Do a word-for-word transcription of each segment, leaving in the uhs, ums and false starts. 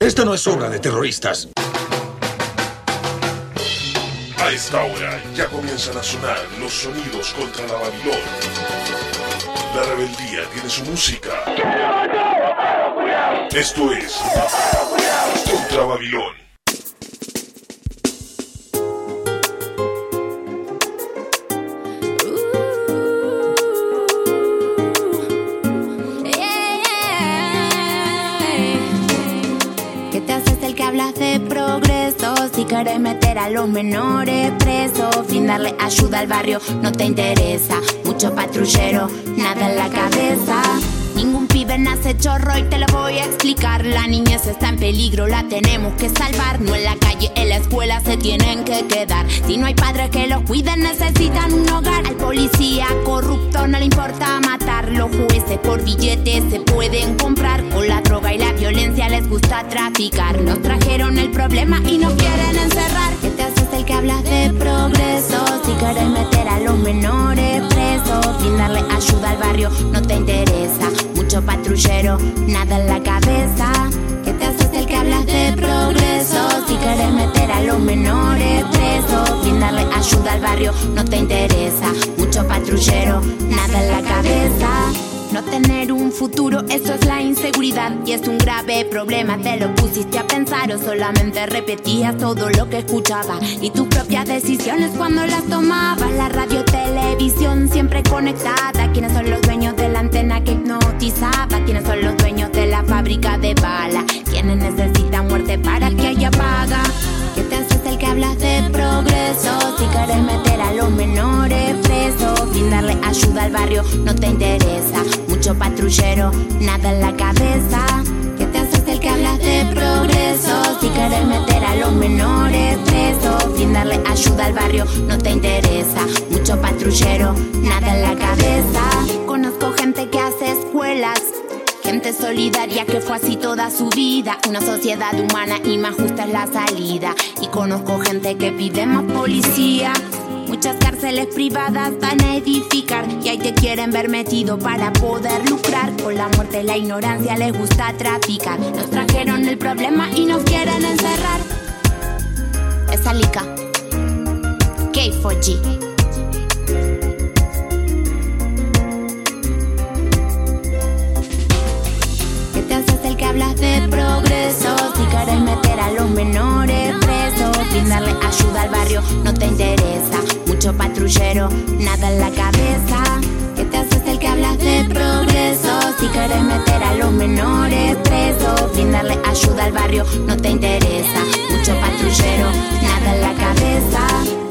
Esto no es obra de terroristas. A esta hora ya comienzan a sonar los sonidos contra la Babilón. La rebeldía tiene su música. Esto es Contra Babilón. ¿Qué te haces el que hablas de progreso? Si querés meter a los menores presos, sin darle ayuda al barrio no te interesa. Mucho patrullero, nada en la cabeza. Ningún pibe nace chorro y te lo voy a explicar. La niñez está en peligro, la tenemos que salvar. No en la calle, en la escuela se tienen que quedar. Si no hay padres que los cuiden, necesitan un hogar. Al policía corrupto no le importa matar. Los jueces por billetes se pueden comprar. Con la droga y la violencia les gusta traficar. Nos trajeron el problema y nos quieren encerrar. ¿Qué te haces el que hablas de progreso? Si querés meter a los menores presos, sin darle ayuda al barrio no te interesa. Mucho patrullero, nada en la cabeza. ¿Qué te haces el que hablas de progreso? Si querés meter a los menores presos, sin darle ayuda al barrio no te interesa. Mucho patrullero, nada en la cabeza. No tener un futuro, eso es la inseguridad y es un grave problema. ¿Te lo pusiste a pensar o solamente repetías todo lo que escuchabas? Y tus propias decisiones cuando las tomabas. La radio, televisión siempre conectada. ¿Quiénes son los dueños de la antena que hipnotizaba? ¿Quiénes son los dueños de la fábrica de balas? ¿Quiénes necesitan muerte para que haya paga? ¿Qué te haces el que hablas de progreso? Si querés meter a los menores presos, sin darle ayuda al barrio no te interesa. Mucho patrullero, nada en la cabeza. ¿Qué te haces el que hablas de progreso? Si querés meter a los menores presos, sin darle ayuda al barrio no te interesa. Mucho patrullero, nada en la cabeza. Conozco gente que hace escuelas, gente solidaria que fue así toda su vida. Una sociedad humana y más justa es la salida. Y conozco gente que pide más policía. Muchas cárceles privadas van a edificar y ahí te quieren ver metido para poder lucrar. Con la muerte y la ignorancia les gusta traficar. Nos trajeron el problema y nos quieren encerrar. Es Alica, K cuatro G. Que hablas de progreso, si querés meter a los menores presos, sin darle ayuda al barrio no te interesa. Mucho patrullero, nada en la cabeza. ¿Qué te haces el que hablas de progreso? Si querés meter a los menores presos, sin darle ayuda al barrio no te interesa. Mucho patrullero, nada en la cabeza.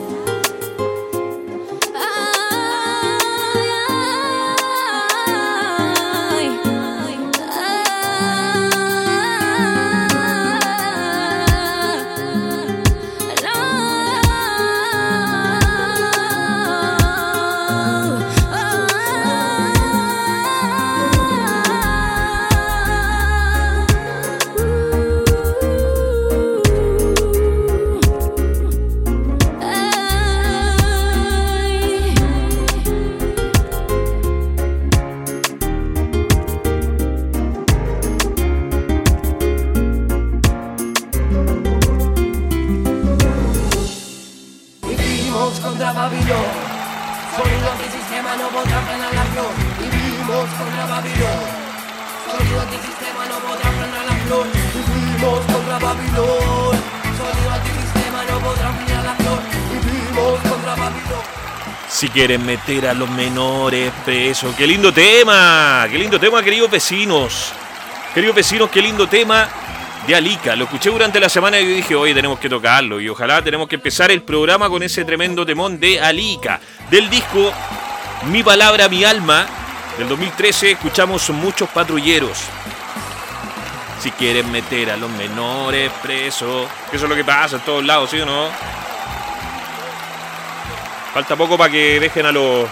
Si quieren meter a los menores presos. ¡Qué lindo tema! ¡Qué lindo tema, queridos vecinos! Queridos vecinos, qué lindo tema de Alica. Lo escuché durante la semana y yo dije, oye, tenemos que tocarlo. Y ojalá tenemos que empezar el programa con ese tremendo temón de Alica. Del disco Mi Palabra, Mi Alma, del dos mil trece, escuchamos Muchos Patrulleros. Si quieren meter a los menores presos. Eso es lo que pasa en todos lados, ¿sí o no? Falta poco para que dejen a los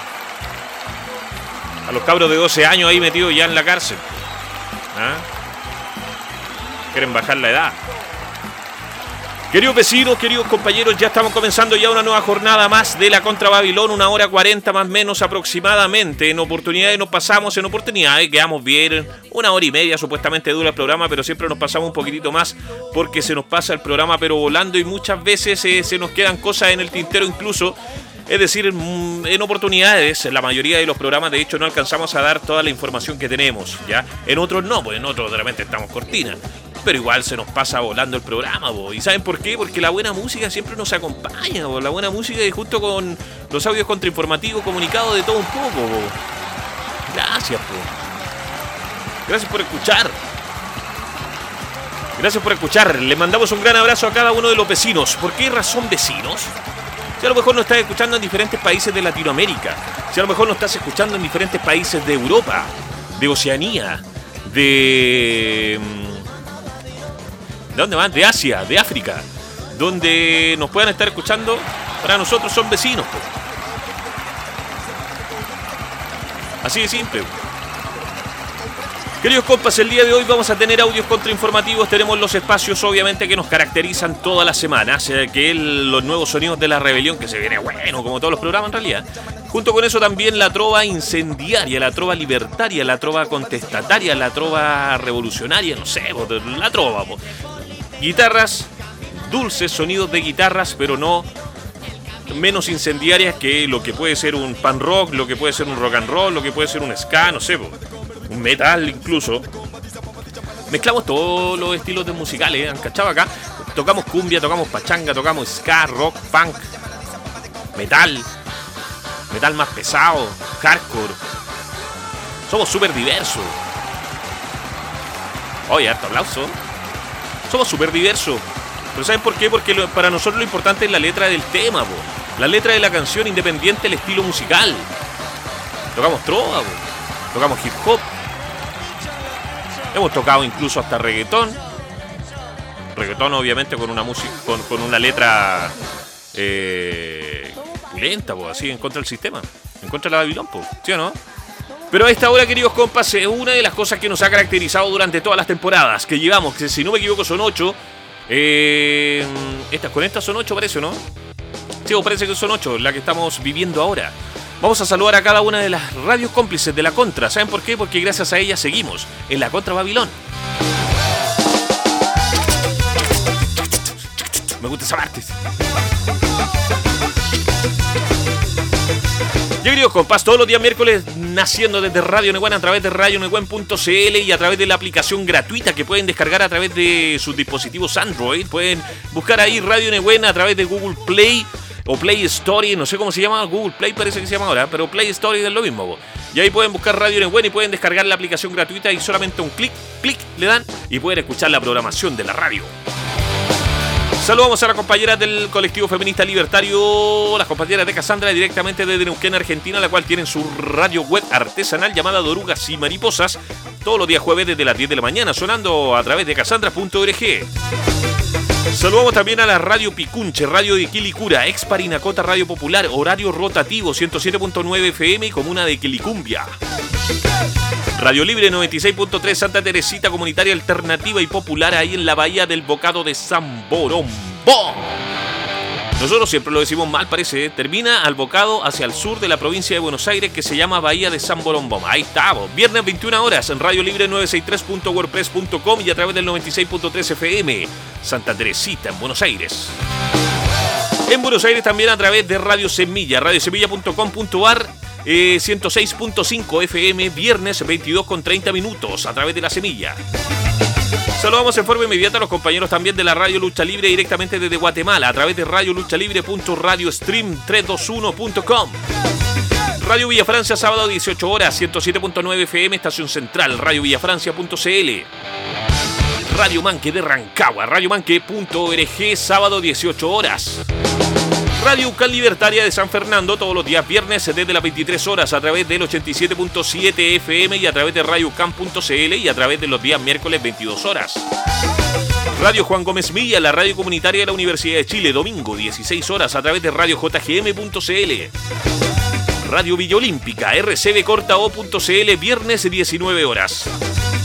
a los cabros de doce años ahí metidos ya en la cárcel. ¿Ah? Quieren bajar la edad. Queridos vecinos, queridos compañeros, ya estamos comenzando ya una nueva jornada más de la Contra Babilón, una hora cuarenta más o menos aproximadamente. En oportunidades nos pasamos, en oportunidades quedamos bien, una hora y media supuestamente dura el programa, pero siempre nos pasamos un poquitito más porque se nos pasa el programa pero volando y muchas veces eh, se nos quedan cosas en el tintero incluso. Es decir, en oportunidades, en la mayoría de los programas de hecho no alcanzamos a dar toda la información que tenemos, ¿ya? En otros no, pues en otros realmente estamos cortinas. Pero igual se nos pasa volando el programa, bo. ¿Y saben por qué? Porque la buena música siempre nos acompaña, bo. La buena música y junto con los audios contrainformativos, comunicados de todo un poco, bo. Gracias, po. Gracias por escuchar. Gracias por escuchar. Le mandamos un gran abrazo a cada uno de los vecinos. ¿Por qué razón vecinos? Si a lo mejor nos estás escuchando en diferentes países de Latinoamérica, si a lo mejor nos estás escuchando en diferentes países de Europa, de Oceanía, de... ¿De dónde van? De Asia, de África, donde nos puedan estar escuchando, para nosotros son vecinos, pues. Así de simple. Queridos compas, el día de hoy vamos a tener audios contrainformativos, tenemos los espacios obviamente que nos caracterizan todas las semanas, eh, que es los nuevos sonidos de la rebelión, que se viene bueno, como todos los programas en realidad. Junto con eso también la trova incendiaria, la trova libertaria, la trova contestataria, la trova revolucionaria, no sé, la trova, po. Guitarras, dulces sonidos de guitarras, pero no menos incendiarias que lo que puede ser un pan rock, lo que puede ser un rock and roll, lo que puede ser un ska, no sé, po. Un metal incluso. Mezclamos todos los estilos de musicales, ¿han cachado acá? Tocamos cumbia, tocamos pachanga, tocamos ska, rock, punk, metal, metal más pesado, hardcore. Somos súper diversos. Oye, harto aplauso. Somos súper diversos. Pero ¿saben por qué? Porque lo, para nosotros lo importante es la letra del tema, po. La letra de la canción, independiente del estilo musical. Tocamos trova, po. Tocamos hip hop. Hemos tocado incluso hasta reggaetón. Reggaetón obviamente con una música, con, con una letra eh, lenta, po, así en contra del sistema, en contra de la Babilón, po, ¿sí o no? Pero a esta hora, queridos compas, es una de las cosas que nos ha caracterizado durante todas las temporadas que llevamos, que si no me equivoco son ocho. Eh, estas con estas son ocho, parece, ¿no? Sí, parece que son ocho, la que estamos viviendo ahora. Vamos a saludar a cada una de las radios cómplices de la Contra. ¿Saben por qué? Porque gracias a ellas seguimos en la Contra Babilón. Me gusta esa parte. Ya, queridos compas, todos los días miércoles naciendo desde Radio Neuquén a través de radio neuquén punto c l y a través de la aplicación gratuita que pueden descargar a través de sus dispositivos Android. Pueden buscar ahí Radio Neuquén a través de Google Play o Play Store, no sé cómo se llama, Google Play parece que se llama ahora, pero Play Store es lo mismo, bo. Y ahí pueden buscar Radio Neuquén y pueden descargar la aplicación gratuita y solamente un clic, clic le dan y pueden escuchar la programación de la radio. Saludamos a las compañeras del colectivo feminista libertario, las compañeras de Cassandra, directamente desde Neuquén, Argentina, la cual tienen su radio web artesanal llamada Dorugas y Mariposas, todos los días jueves desde las diez de la mañana, sonando a través de cassandra punto org. Saludamos también a la Radio Picunche, Radio de Quilicura, ex Parinacota Radio Popular, horario rotativo, ciento siete punto nueve F M y comuna de Quilicumbia. Radio Libre noventa y seis punto tres Santa Teresita, comunitaria alternativa y popular ahí en la bahía del Bocado de San Borombo. Nosotros siempre lo decimos mal, parece, ¿eh? Termina al Bocado hacia el sur de la provincia de Buenos Aires, que se llama Bahía de San Borombo. Ahí estamos, viernes veintiuna horas en Radio Libre novecientos sesenta y tres punto wordpress punto com y a través del noventa y seis punto tres F M, Santa Teresita en Buenos Aires. En Buenos Aires también a través de Radio Semilla, radio semilla punto com punto a r, eh, ciento seis punto cinco F M, viernes veintidós con treinta minutos a través de La Semilla. Saludamos en forma inmediata a los compañeros también de la Radio Lucha Libre directamente desde Guatemala a través de radio lucha libre punto radiostream trescientos veintiuno punto com. Radio Villa Francia, sábado dieciocho horas, ciento siete punto nueve F M, estación central, radio villafrancia punto c l. Radio Manque de Rancagua, radio manque punto org, sábado dieciocho horas. Radio Ucal Libertaria de San Fernando, todos los días viernes desde las veintitrés horas a través del ochenta y siete punto siete F M y a través de radio ucam punto c l y a través de los días miércoles veintidós horas. Radio Juan Gómez Milla, la radio comunitaria de la Universidad de Chile, domingo dieciséis horas a través de radio j g m punto c l. Radio Villa Olímpica, r c b corta o punto c l, viernes diecinueve horas.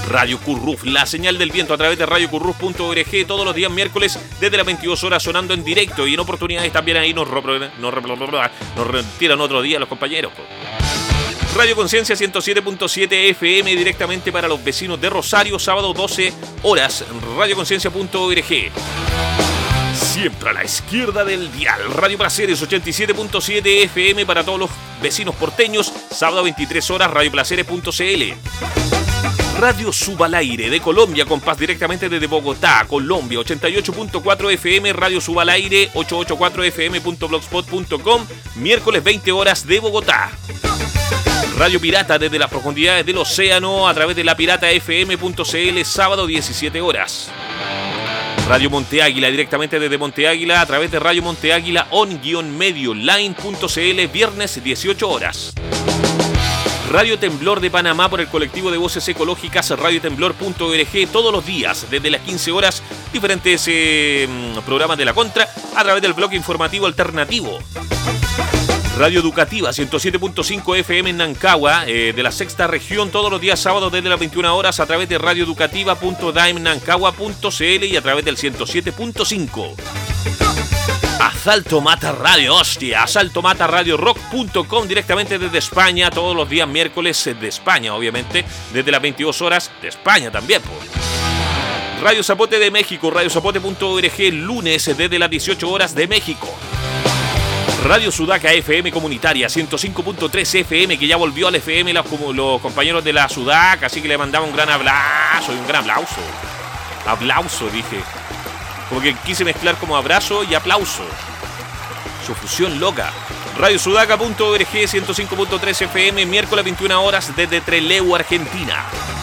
Radio Curruf, la señal del viento a través de radio curruf punto org, todos los días miércoles desde las veintidós horas sonando en directo, y en oportunidades también ahí nos, nos, nos retiran otro día los compañeros. Radio Conciencia ciento siete punto siete F M directamente para los vecinos de Rosario, sábado doce horas, radio conciencia punto org. Siempre a la izquierda del dial. Radio Placeres ochenta y siete punto siete F M para todos los vecinos porteños, sábado veintitrés horas, radio placeres punto c l. Radio Subalaire de Colombia, compás directamente desde Bogotá, Colombia, ochenta y ocho punto cuatro F M, Radio Subalaire ochocientos ochenta y cuatro F M punto blogspot punto com, miércoles veinte horas de Bogotá. Radio Pirata desde las profundidades del océano a través de la pirata f m punto c l, sábado diecisiete horas. Radio Monte Águila directamente desde Monte Águila a través de Radio Monte Águila on-medio line punto c l, viernes dieciocho horas. Radio Temblor de Panamá por el colectivo de voces ecológicas radio temblor punto org, todos los días desde las quince horas, diferentes eh, programas de la contra a través del bloque informativo alternativo. Radio Educativa ciento siete punto cinco F M en Nancagua, eh, de la sexta región, todos los días sábados desde las veintiuna horas a través de radio educativa punto daim nancagua punto c l y a través del ciento siete punto cinco. Asalto Mata Radio, hostia, Asalto Mata Radio Rock punto com directamente desde España, todos los días miércoles de España, obviamente, desde las veintidós horas de España también, pues. Radio Zapote de México, radio zapote punto org, lunes desde las dieciocho horas de México. Radio Sudaca F M comunitaria ciento cinco punto tres F M, que ya volvió al F M los, los compañeros de la Sudaca, así que le mandamos un gran abrazo y un gran aplauso. Aplauso, dije. Como que quise mezclar como abrazo y aplauso. Su fusión loca. Radio Sudaca punto org ciento cinco punto tres F M, miércoles veintiuna horas desde Trelew, Argentina.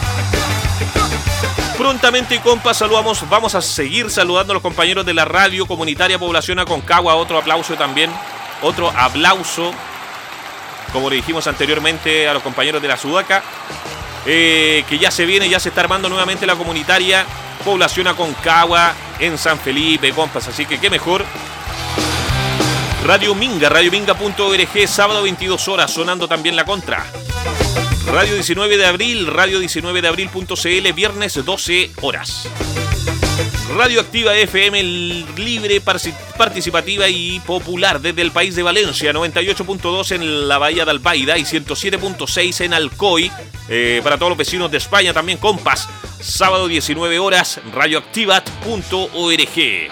Prontamente, compas, saludamos, vamos a seguir saludando a los compañeros de la radio comunitaria Población Aconcagua. Otro aplauso también. Otro aplauso, como le dijimos anteriormente a los compañeros de la Sudaca, eh, que ya se viene, ya se está armando nuevamente la comunitaria Población Aconcagua en San Felipe, compas, así que qué mejor. Radio Minga, radio minga punto org, sábado veintidós horas, sonando también la contra. Radio diecinueve de abril, radio diecinueve de abril punto c l, viernes doce horas. Radio Activa F M, libre, participativa y popular desde el país de Valencia, noventa y ocho punto dos en la Bahía de Albaida y ciento siete punto seis en Alcoy, eh, para todos los vecinos de España también, compas, sábado diecinueve horas, radioactivat punto org.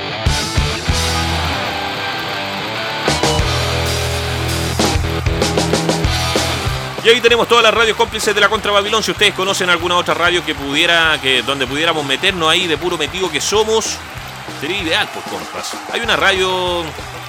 Y ahí tenemos todas las radios cómplices de la Contra Babilón. Si ustedes conocen alguna otra radio que pudiera, que donde pudiéramos meternos ahí de puro metido que somos, sería ideal, pues, compas. Hay una radio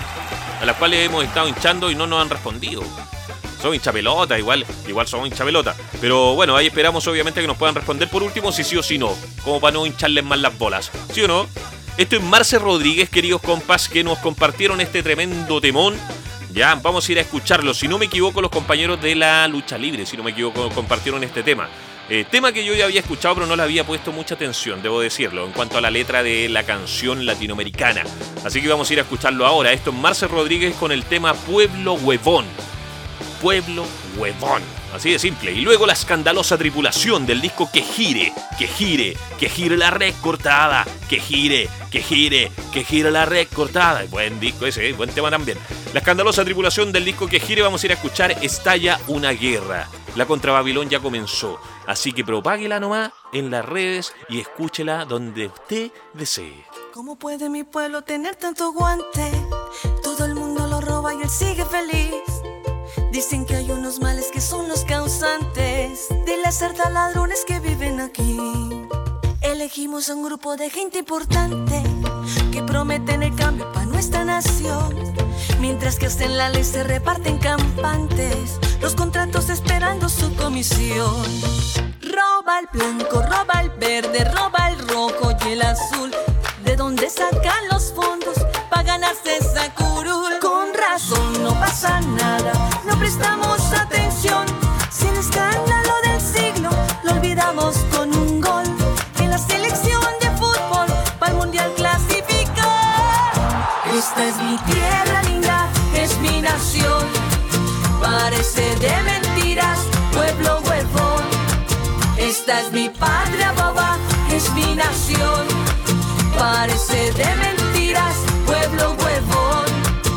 a la cual hemos estado hinchando y no nos han respondido. Son hinchapelota, igual, igual somos hinchapelota. Pero bueno, ahí esperamos obviamente que nos puedan responder por último si sí o si no, como para no hincharles más las bolas. ¿Sí o no? Esto es Marce Rodríguez, queridos compas, que nos compartieron este tremendo temón. Ya, vamos a ir a escucharlo. Si no me equivoco, los compañeros de la lucha libre, si no me equivoco, compartieron este tema. Eh, tema que yo ya había escuchado, pero no le había puesto mucha atención, debo decirlo, en cuanto a la letra de la canción latinoamericana. Así que vamos a ir a escucharlo ahora. Esto es Marce Rodríguez con el tema Pueblo Huevón. Pueblo Huevón. Así de simple. Y luego la escandalosa tripulación del disco Que Gire, Que Gire, Que Gire la Red Cortada, Que Gire, Que Gire, Que Gire la Red Cortada. Buen disco ese, ¿eh? Buen tema también. La escandalosa tripulación del disco Que Gire, vamos a ir a escuchar Estalla una Guerra. La Contra Babilón ya comenzó, así que propáguela nomás en las redes y escúchela donde usted desee. ¿Cómo puede mi pueblo tener tanto guante? Todo el mundo lo roba y él sigue feliz. Dicen que hay unos males que son los causantes de las cerdas ladrones que viven aquí. Elegimos a un grupo de gente importante que prometen el cambio para nuestra nación. Mientras que hasta en la ley se reparten campantes, los contratos esperando su comisión. Roba el blanco, roba el verde, roba el rojo y el azul. ¿De dónde sacan los fondos para ganarse esa curul? Con razón no pasa nada, no prestamos atención. Si el escándalo del siglo lo olvidamos con un gol en la selección de fútbol para el mundial clasificar. Esta es mi tierra linda, es mi nación. Parece de mentiras, pueblo huevón. Esta es es mi patria boba, es mi nación. Parece de mentiras, pueblo huevón.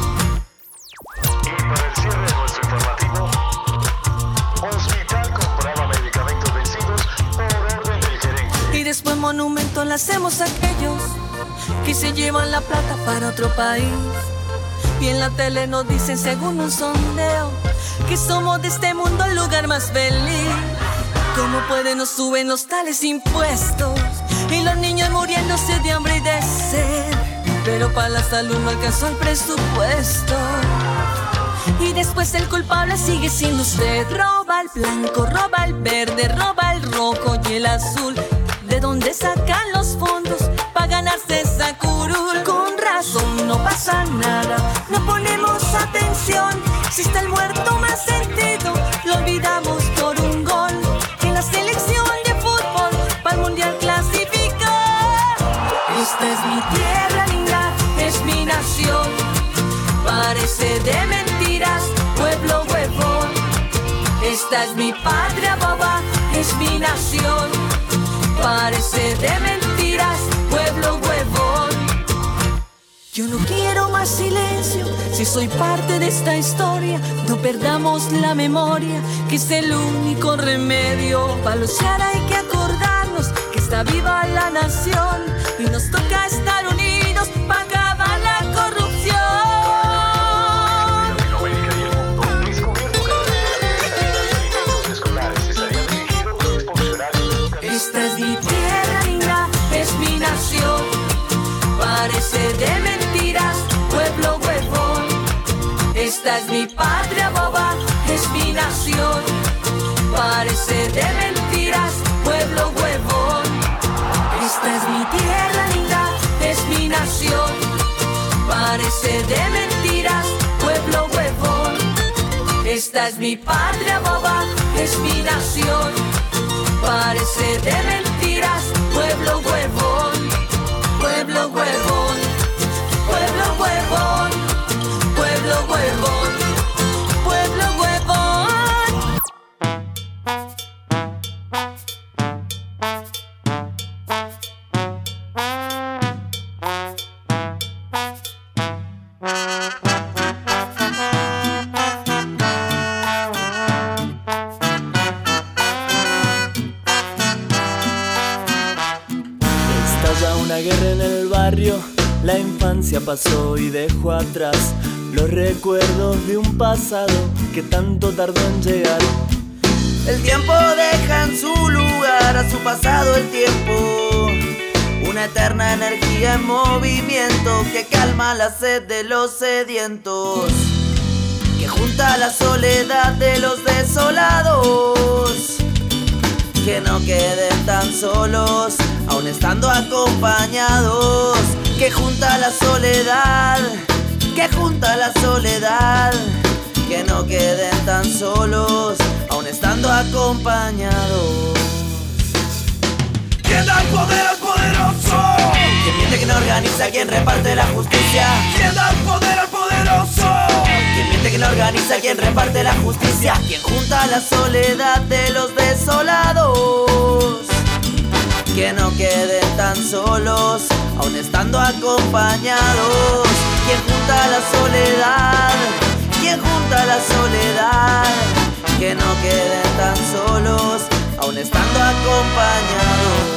Y para el cierre de nuestro informativo, hospital compraba medicamentos vencidos por orden del gerente. Y después monumento le hacemos a aquellos que se llevan la plata para otro país. Y en la tele nos dicen según un sondeo que somos de este mundo el lugar más feliz. ¿Cómo pueden nos suben los tales impuestos? Y los niños muriéndose de hambre y de sed. Pero para la salud no alcanzó el presupuesto. Y después el culpable sigue siendo usted. Roba el blanco, roba el verde, roba el rojo y el azul. ¿De dónde sacan los fondos para ganarse esa curul? Con razón no pasa nada, no ponemos atención. Si está el muerto más sentido, lo olvidamos por un gol. En la selección de fútbol para el mundial clasificar. Esta es mi tierra linda, es mi nación. Parece de mentiras, pueblo huevón. Esta es mi patria boba, es mi nación. Parece de mentiras, pueblo huevón. Yo no quiero más silencio, si soy parte de esta historia. No perdamos la memoria, que es el único remedio. Para luchar hay que acordarnos que está viva la nación. Y nos toca estar unidos para acabar la corrupción. Latinoamérica y el mundo, descubierto que escolares estarían dirigidos por funcionarios. Esta es mi tierra linda, es mi nación. Parece de mentiras, pueblo huevón. Esta es mi patria boba, es mi nación. Parece de mentiras, pueblo huevón. Esta es mi tierra linda, es mi nación. Parece de mentiras, pueblo huevón. Esta es mi patria boba, es mi nación. Parece de mentiras, pueblo huevón. Pueblo huevón, pueblo huevón, pueblo huevón, pueblo huevón. Estalla una guerra en el barrio, la infancia pasó y dejó atrás los recuerdos de un pasado que tanto tardó en llegar. El tiempo deja en su lugar a su pasado el tiempo, una eterna energía en movimiento que calma la sed de los sedientos, que junta la soledad de los desolados, que no queden tan solos, aun estando acompañados, que junta la soledad, que junta la soledad, que no queden tan solos, aun estando acompañados. ¿Quién da el poder al poderoso? Quien miente, quien organiza, quien reparte la justicia. ¿Quién da el poder al poderoso? Quien miente, quien organiza, quien reparte la justicia. Quien junta la soledad de los desolados, que no queden tan solos, aun estando acompañados. Quien junta la soledad, quien junta la soledad, que no queden tan solos, aun estando acompañados.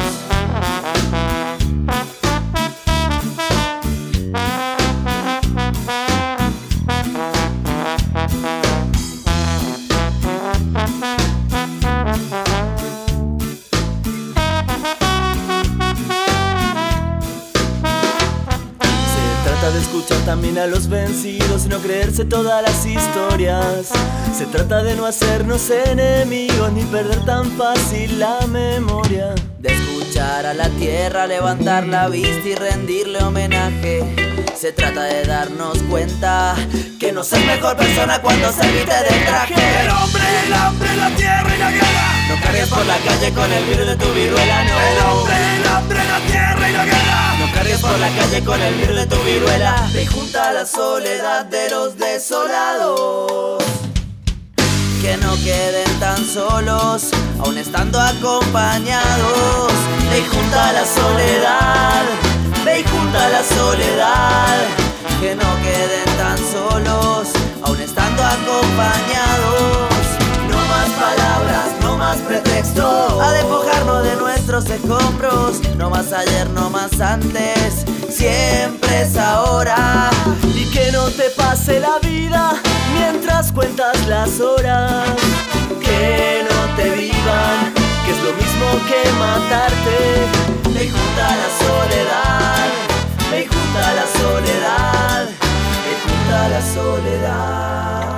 De escuchar también a los vencidos y no creerse todas las historias. Se trata de no hacernos enemigos ni perder tan fácil la memoria. De escuchar a la tierra, levantar la vista y rendirle homenaje. Se trata de darnos cuenta que no soy mejor persona cuando se viste de traje. El hombre, el hambre, la tierra y la guerra. No cargues por la calle con el virus de tu viruela, no. El hombre, el hambre, la tierra y la guerra. No cargues por la calle con el virus de tu viruela. Ve junta la soledad de los desolados, que no queden tan solos, aun estando acompañados. Ve y junta la soledad, ve y junta la soledad, que no queden tan solos, aun estando acompañados. No más palabras, no más pretextos, a despojarnos de nuestros escombros. No más ayer, no más antes, siempre es ahora. Y que no te pase la vida mientras cuentas las horas. Que no te vivan, que es lo mismo que matarte. Ve y junta la soledad, ve y junta la soledad, ve y junta la soledad.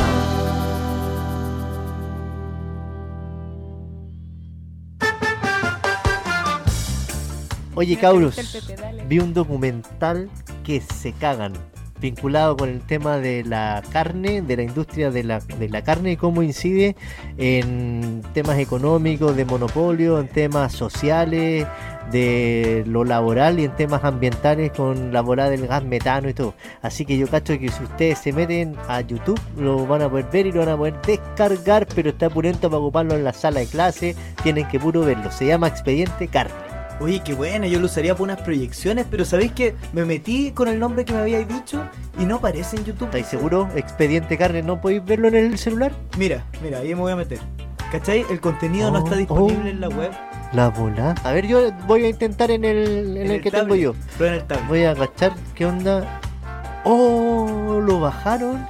Oye, cabros, vi un documental que se cagan, vinculado con el tema de la carne, de la industria de la, de la carne y cómo incide en temas económicos, de monopolio, en temas sociales, de lo laboral y en temas ambientales con la volada del gas metano y todo. Así que yo cacho que si ustedes se meten a YouTube lo van a poder ver y lo van a poder descargar, pero está pulento para ocuparlo en la sala de clase, tienen que puro verlo. Se llama Expediente Carne. Oye, qué bueno, yo lo usaría para unas proyecciones, pero ¿sabéis que me metí con el nombre que me habíais dicho y no aparece en YouTube? ¿Estáis seguro? Expediente Carne, ¿no podéis verlo en el celular? Mira, mira, ahí me voy a meter. ¿Cachai? El contenido oh, no está disponible oh, en la web. La bola. A ver, yo voy a intentar en el, en en el, el que tablet, tengo yo. Pero en el tablet. Voy a agachar, ¿qué onda? Oh, lo bajaron.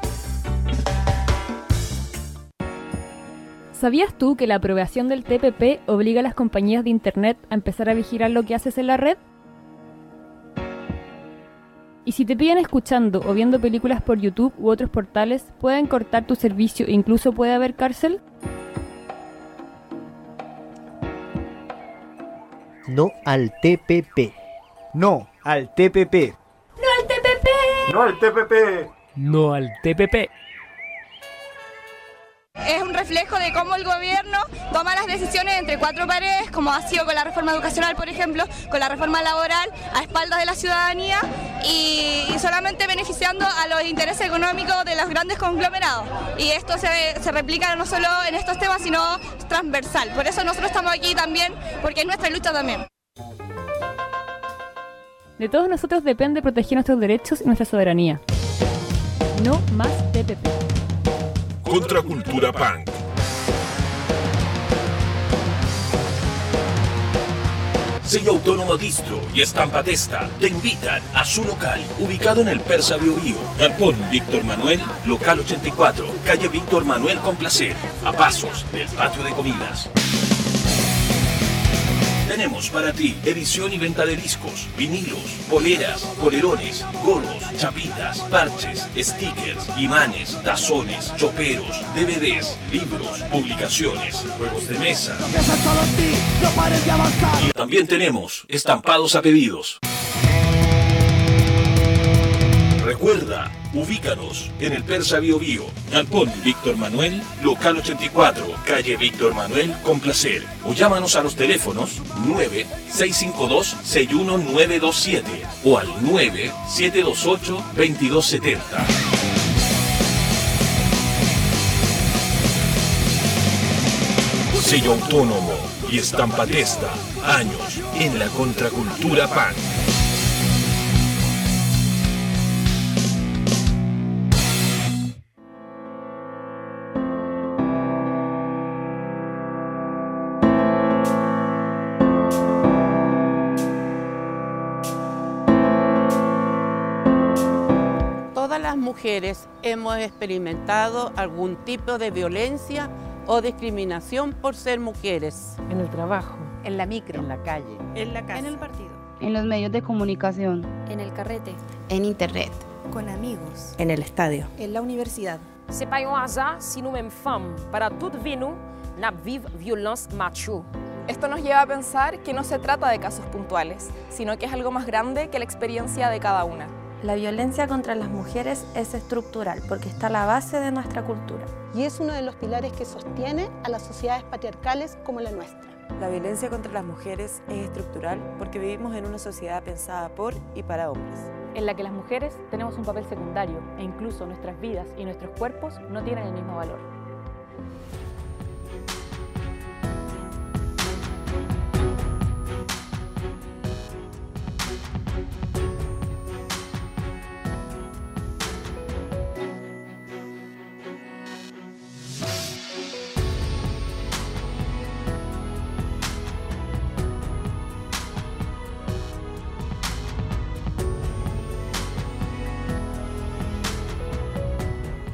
¿Sabías tú que la aprobación del T P P obliga a las compañías de internet a empezar a vigilar lo que haces en la red? Y si te pillan escuchando o viendo películas por YouTube u otros portales, ¿pueden cortar tu servicio e incluso puede haber cárcel? No al T P P. No al T P P. ¡No al T P P! No al T P P. No al T P P. Es un reflejo de cómo el gobierno toma las decisiones entre cuatro paredes, como ha sido con la reforma educacional, por ejemplo, con la reforma laboral, a espaldas de la ciudadanía y, y solamente beneficiando a los intereses económicos de los grandes conglomerados. Y esto se, se replica no solo en estos temas, sino transversal. Por eso nosotros estamos aquí también, porque es nuestra lucha también. De todos nosotros depende proteger nuestros derechos y nuestra soberanía. No más T P P. Contracultura Punk. Sello Autónomo Distro y Estampa Testa te invitan a su local, ubicado en el Persa Biobío. Galpón Víctor Manuel, local ochenta y cuatro, calle Víctor Manuel con Placer, a pasos del patio de comidas. Tenemos para ti edición y venta de discos, vinilos, poleras, polerones, gorros, chapitas, parches, stickers, imanes, tazones, choperos, D V Ds, libros, publicaciones, juegos de mesa. Y también tenemos estampados a pedidos. Recuerda, ubícanos en el Persa Biobío, Galpón Víctor Manuel, local ochenta y cuatro, calle Víctor Manuel con Placer. O llámanos a los teléfonos nueve seis cinco dos seis uno nueve dos siete o al nueve siete dos ocho veintidós setenta. Sello Autónomo y Estampa Testa, años en la contracultura punk. Todas las mujeres hemos experimentado algún tipo de violencia o discriminación por ser mujeres. En el trabajo, en la micro, en la calle, en la casa, en el partido, en los medios de comunicación, en el carrete, en internet, con amigos, en el estadio, en la universidad. C'est pas un hasard si nous-mêmes femmes, para toute vie nous, n'a vive violence macho. Esto nos lleva a pensar que no se trata de casos puntuales, sino que es algo más grande que la experiencia de cada una. La violencia contra las mujeres es estructural porque está a la base de nuestra cultura. Y es uno de los pilares que sostiene a las sociedades patriarcales como la nuestra. La violencia contra las mujeres es estructural porque vivimos en una sociedad pensada por y para hombres. En la que las mujeres tenemos un papel secundario e incluso nuestras vidas y nuestros cuerpos no tienen el mismo valor.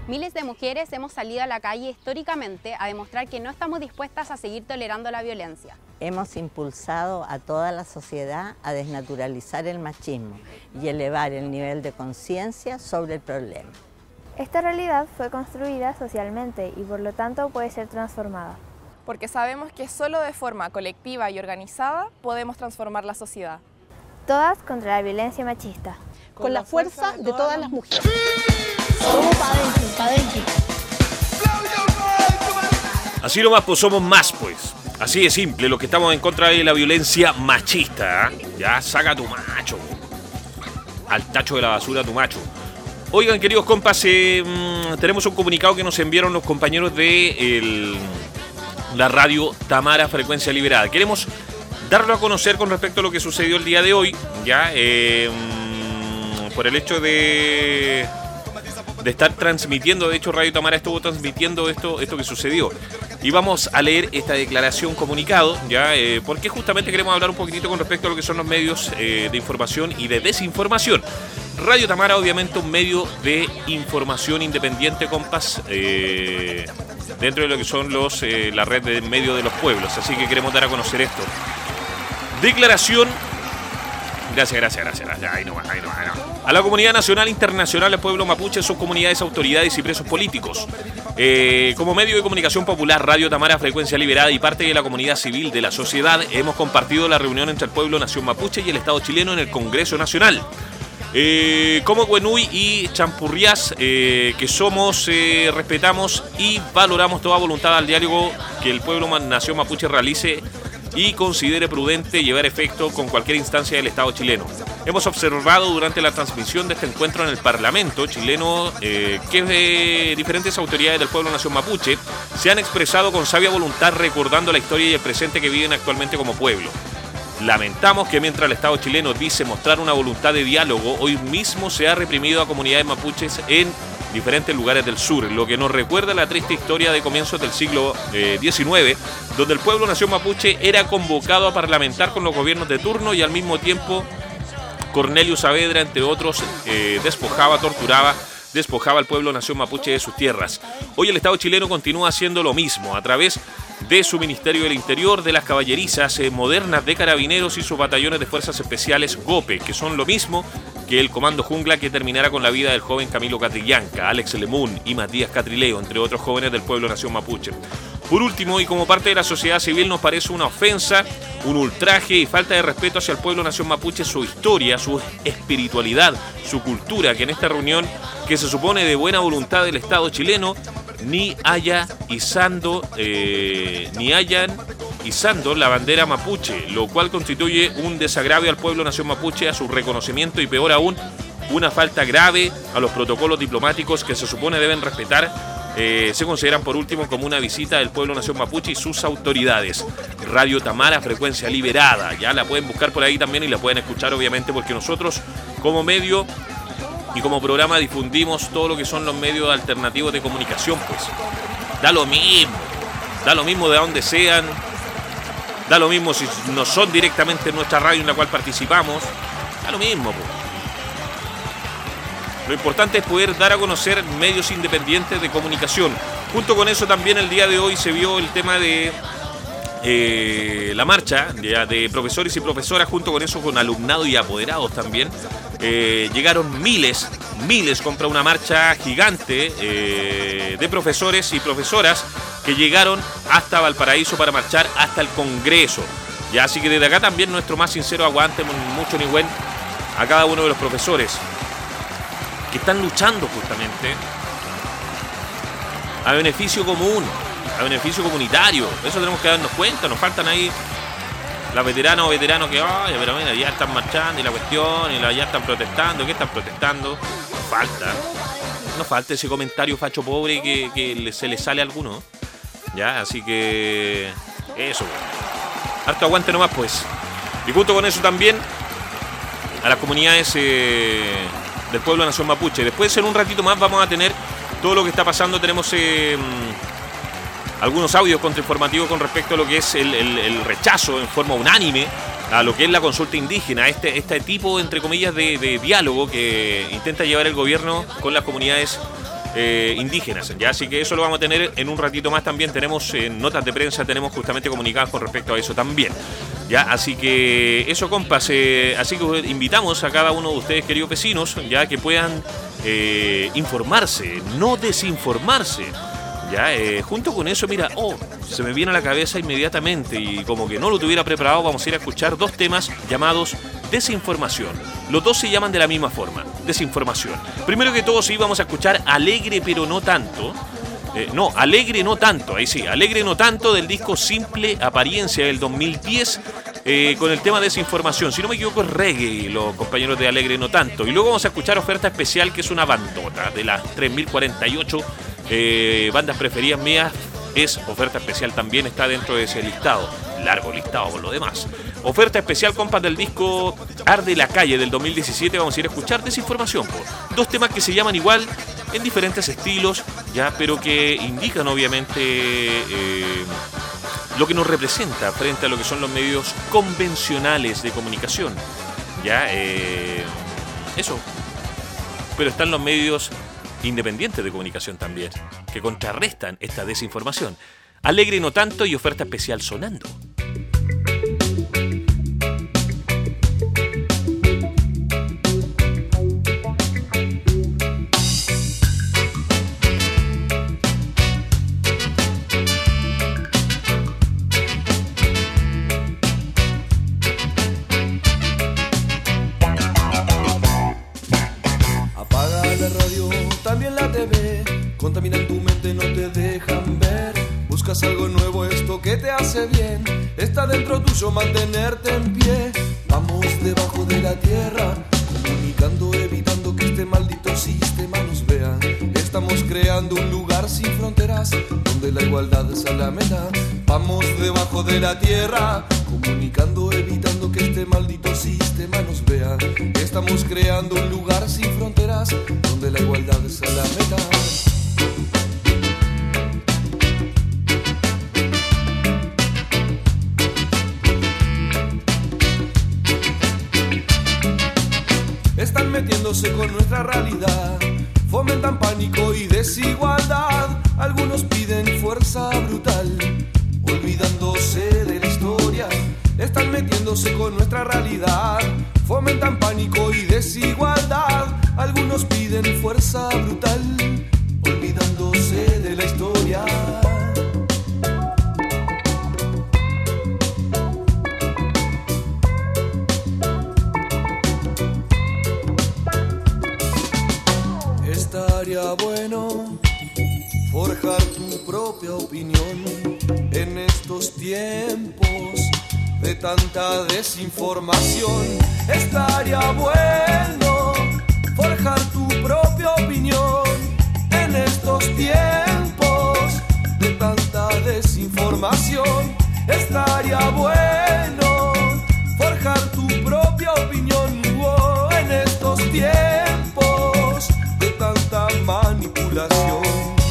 Miles de mujeres hemos salido a la calle históricamente a demostrar que no estamos dispuestas a seguir tolerando la violencia. Hemos impulsado a toda la sociedad a desnaturalizar el machismo y elevar el nivel de conciencia sobre el problema. Esta realidad fue construida socialmente y por lo tanto puede ser transformada. Porque sabemos que solo de forma colectiva y organizada podemos transformar la sociedad. Todas contra la violencia machista. Con la fuerza de todas las mujeres. Somos pa' dentro, pa' dentro. Así nomás, pues somos más, pues. Así de simple, los que estamos en contra de la violencia machista. ¿eh? Ya, saca tu macho. Al tacho de la basura tu macho. Oigan, queridos compas, eh, tenemos un comunicado que nos enviaron los compañeros de el, la radio Tamara Frecuencia Liberada. Queremos darlo a conocer con respecto a lo que sucedió el día de hoy, ya, eh, por el hecho de, de estar transmitiendo. De hecho, Radio Tamara estuvo transmitiendo esto, esto que sucedió. Y vamos a leer esta declaración comunicado, ya, eh, porque justamente queremos hablar un poquitito con respecto a lo que son los medios eh, de información y de desinformación. Radio Tamara, obviamente, un medio de información independiente, compas, eh, dentro de lo que son los eh, la red de medios de los pueblos. Así que queremos dar a conocer esto. Declaración. Gracias, gracias, gracias. gracias. Ahí no, ahí no, ahí no. A la comunidad nacional e internacional, al pueblo mapuche, sus comunidades, autoridades y presos políticos. Eh, como medio de comunicación popular, Radio Tamara Frecuencia Liberada y parte de la comunidad civil de la sociedad, hemos compartido la reunión entre el pueblo nación mapuche y el Estado chileno en el Congreso Nacional. Eh, como Huenui y Champurriás, eh, que somos, eh, respetamos y valoramos toda voluntad al diálogo que el pueblo nación mapuche realice y considere prudente llevar efecto con cualquier instancia del Estado chileno. Hemos observado durante la transmisión de este encuentro en el Parlamento chileno eh, que eh, diferentes autoridades del pueblo nación mapuche se han expresado con sabia voluntad recordando la historia y el presente que viven actualmente como pueblo. Lamentamos que mientras el Estado chileno dice mostrar una voluntad de diálogo, hoy mismo se ha reprimido a comunidades mapuches en diferentes lugares del sur, lo que nos recuerda la triste historia de comienzos del siglo eh, diecinueve, donde el pueblo nación mapuche era convocado a parlamentar con los gobiernos de turno y al mismo tiempo Cornelio Saavedra, entre otros, eh, despojaba, torturaba, despojaba al pueblo nación mapuche de sus tierras. Hoy el Estado chileno continúa haciendo lo mismo a través de su Ministerio del Interior, de las caballerizas eh, modernas de carabineros y sus batallones de fuerzas especiales GOPE, que son lo mismo que el Comando Jungla que terminara con la vida del joven Camilo Catrillanca, Alex Lemun y Matías Catrileo, entre otros jóvenes del pueblo nación mapuche. Por último, y como parte de la sociedad civil, nos parece una ofensa, un ultraje y falta de respeto hacia el pueblo nación mapuche, su historia, su espiritualidad, su cultura, que en esta reunión, que se supone de buena voluntad del Estado chileno, ni haya izando, eh, ni hayan izando la bandera mapuche, lo cual constituye un desagravio al pueblo nación mapuche, a su reconocimiento y peor aún, una falta grave a los protocolos diplomáticos que se supone deben respetar. Eh, se consideran por último como una visita del pueblo nación mapuche y sus autoridades. Radio Tamara Frecuencia Liberada, ya la pueden buscar por ahí también y la pueden escuchar obviamente, porque nosotros como medio y como programa difundimos todo lo que son los medios alternativos de comunicación, pues da lo mismo, da lo mismo de donde sean, da lo mismo si no son directamente en nuestra radio en la cual participamos, da lo mismo, pues. Lo importante es poder dar a conocer medios independientes de comunicación. Junto con eso también el día de hoy se vio el tema de eh, la marcha de, de profesores y profesoras, junto con eso con alumnado y apoderados también. Eh, llegaron miles, miles contra una marcha gigante eh, de profesores y profesoras que llegaron hasta Valparaíso para marchar hasta el Congreso. Ya, así que desde acá también nuestro más sincero aguante, mucho ni buen a cada uno de los profesores que están luchando justamente a beneficio común, a beneficio comunitario. Eso tenemos que darnos cuenta. Nos faltan ahí las veteranas o veteranos que, ay, pero mira, ya están marchando y la cuestión, y la, ya están protestando. ¿Qué están protestando? Nos falta. Nos falta ese comentario facho pobre que, que le, se le sale a alguno. Ya, así que eso. Harto aguante nomás, pues. Y junto con eso también a las comunidades eh, del pueblo nación mapuche. Después, en un ratito más, vamos a tener todo lo que está pasando. Tenemos eh, algunos audios contrainformativos con respecto a lo que es el, el, el rechazo en forma unánime a lo que es la consulta indígena, este, este tipo, entre comillas, de, de diálogo que intenta llevar el gobierno con las comunidades eh, indígenas. ¿Ya? Así que eso lo vamos a tener en un ratito más también. Tenemos eh, notas de prensa, tenemos justamente comunicados con respecto a eso también. ¿Ya? Así que eso, compas. Eh, así que invitamos a cada uno de ustedes, queridos vecinos, ya que puedan eh, informarse, no desinformarse. Ya, eh, junto con eso, mira, oh, se me viene a la cabeza inmediatamente y como que no lo tuviera preparado, vamos a ir a escuchar dos temas llamados desinformación. Los dos se llaman de la misma forma, desinformación. Primero que todo, sí, vamos a escuchar Alegre pero no tanto. Eh, no, Alegre no tanto, ahí sí, Alegre no tanto del disco Simple Apariencia del dos mil diez. Eh, con el tema de desinformación, si no me equivoco es reggae, los compañeros de Alegre no tanto. Y luego vamos a escuchar Oferta Especial, que es una bandota de las tres mil cuarenta y ocho eh, bandas preferidas mías. Es Oferta Especial, también está dentro de ese listado, largo listado por lo demás. Oferta Especial, compas, del disco Arde la Calle del dos mil diecisiete. Vamos a ir a escuchar Desinformación, po. Dos temas que se llaman igual, en diferentes estilos, ya, pero que indican obviamente eh, lo que nos representa frente a lo que son los medios convencionales de comunicación. Ya, eh, eso. Pero están los medios independientes de comunicación también, que contrarrestan esta desinformación. Alegre no tanto y Oferta Especial sonando. También la T V, contaminan tu mente, no te dejan ver. Buscas algo nuevo, esto que te hace bien. Está dentro tuyo mantenerte en pie. Vamos debajo de la tierra, comunicando, evitando que este maldito sistema nos vea. Estamos creando un lugar sin fronteras, donde la igualdad es a la meta. Vamos debajo de la tierra, comunicando, evitando que este maldito sistema nos vea. Estamos creando un lugar sin fronteras, donde la igualdad es a la meta. Están metiéndose con nuestra realidad, fomentan pánico y desigualdad. Algunos piden fuerza brutal, olvidándose de la historia. Están metiéndose con nuestra realidad, fomentan pánico y desigualdad. Algunos piden fuerza brutal, olvidándose de la historia. Estaría bueno forjar tu propia opinión en estos tiempos de tanta desinformación. Estaría bueno forjar tu propia opinión en estos tiempos de tanta desinformación. Estaría bueno forjar tu propia opinión oh, en estos tiempos de tanta manipulación.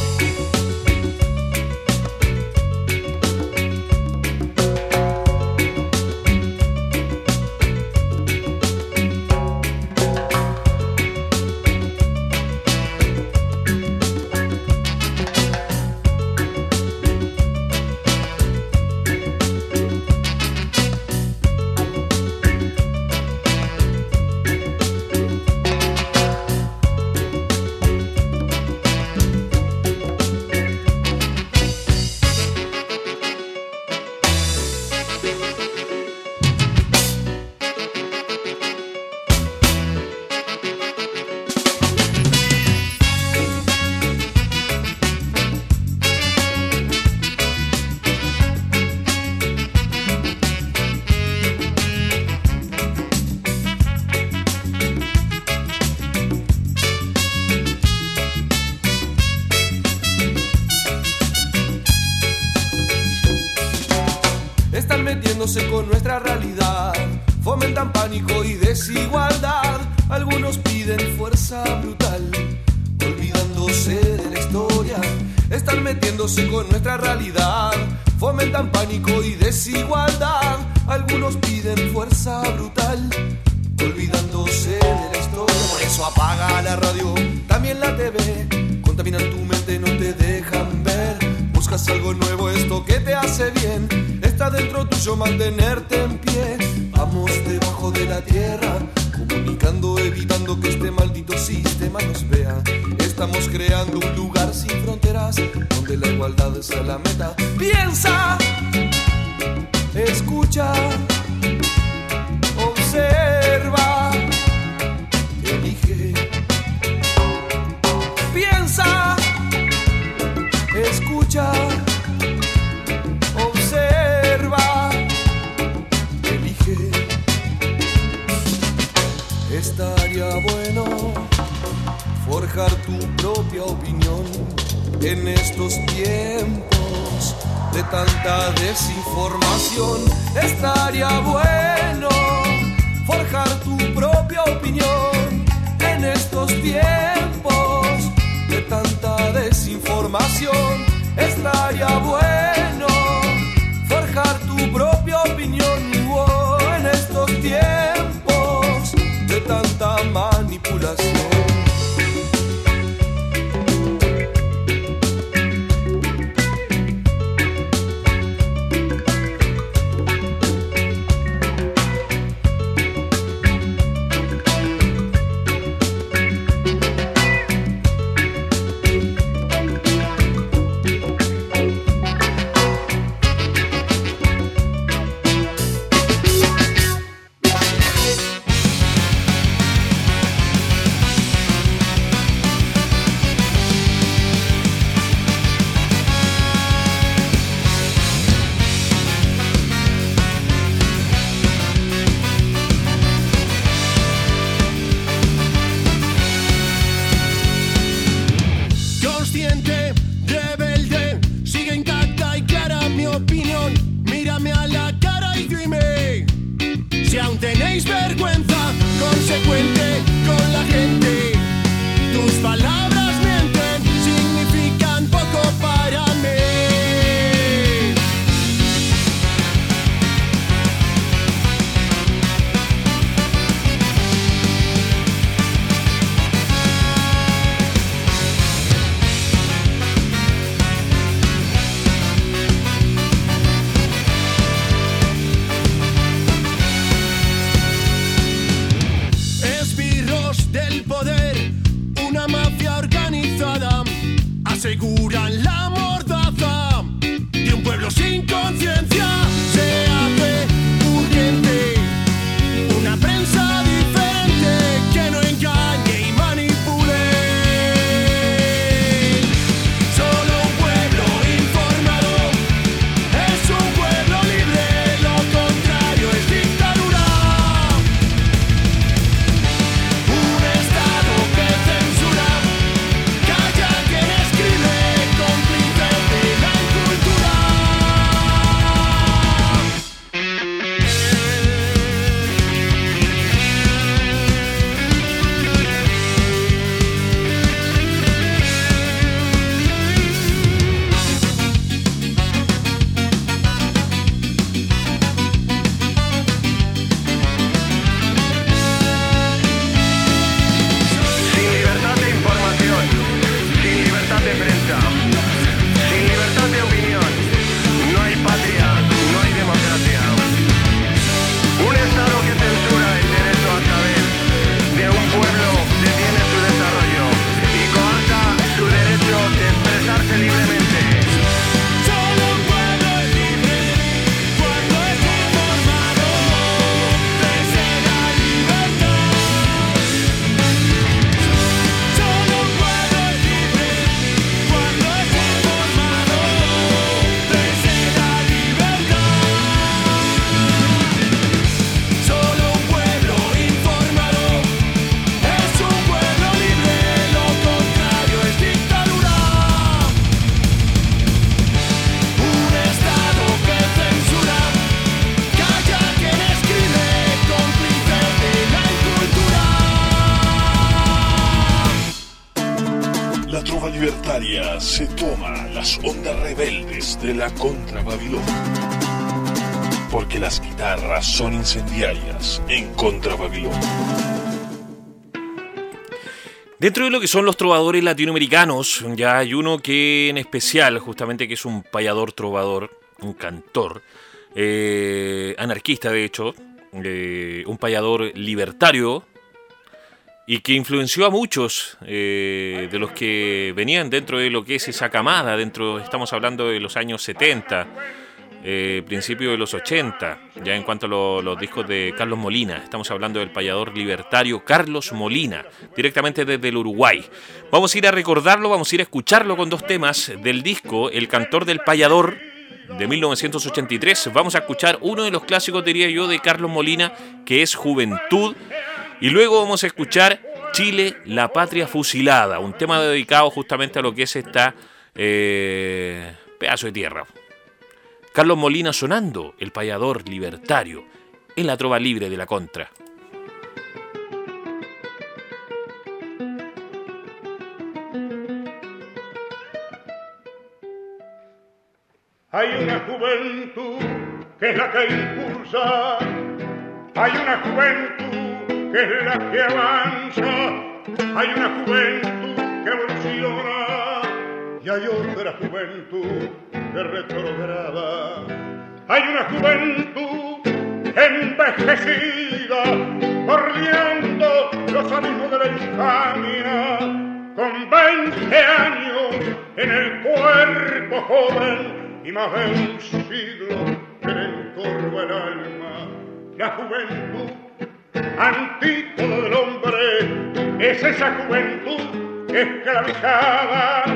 Con nuestra realidad, fomentan pánico y desigualdad. Algunos piden fuerza brutal, olvidándose de la historia. Están metiéndose con nuestra realidad, fomentan pánico y desigualdad. Algunos piden fuerza brutal, olvidándose de la historia. Por eso apaga la radio, también la T V, contaminan hace bien. Está dentro tuyo mantenerte en pie. Vamos debajo de la tierra, comunicando, evitando que este maldito sistema nos vea. Estamos creando un lugar sin fronteras, donde la igualdad sea la meta. Piensa, escucha, observa, elige. Piensa, escucha, observa, elige. Estaría bueno forjar tu propia opinión en estos tiempos de tanta desinformación. Estaría bueno forjar tu propia opinión en estos tiempos de tanta desinformación. Estaría bueno forjar tu propia opinión oh, en estos tiempos de tanta manipulación. libertaria se toma las ondas rebeldes de la Contrababilonia. Porque las guitarras son incendiarias en Contrababilonia. Dentro de lo que son los trovadores latinoamericanos, ya hay uno que en especial, justamente que es un payador trovador, un cantor, eh, anarquista de hecho, eh, un payador libertario y que influenció a muchos eh, de los que venían dentro de lo que es esa camada, dentro, estamos hablando de los años setenta, eh, principio de los ochenta, ya en cuanto a lo, los discos de Carlos Molina. Estamos hablando del payador libertario Carlos Molina, directamente desde el Uruguay. Vamos a ir a recordarlo, vamos a ir a escucharlo con dos temas del disco El Cantor del Payador de mil novecientos ochenta y tres. Vamos a escuchar uno de los clásicos, diría yo, de Carlos Molina, que es Juventud. Y luego vamos a escuchar Chile, la patria fusilada, un tema dedicado justamente a lo que es esta eh, pedazo de tierra. Carlos Molina sonando, el payador libertario, en la trova libre de la contra. Hay una juventud que es la que impulsa, hay una juventud que es la que avanza, hay una juventud que evoluciona y hay otra juventud que retrograda. Hay una juventud envejecida, bordeando los abismos de la infamia, con veinte años en el cuerpo joven y más de un siglo que le encorva el alma. La juventud, antípodo del hombre, es esa juventud esclavizada,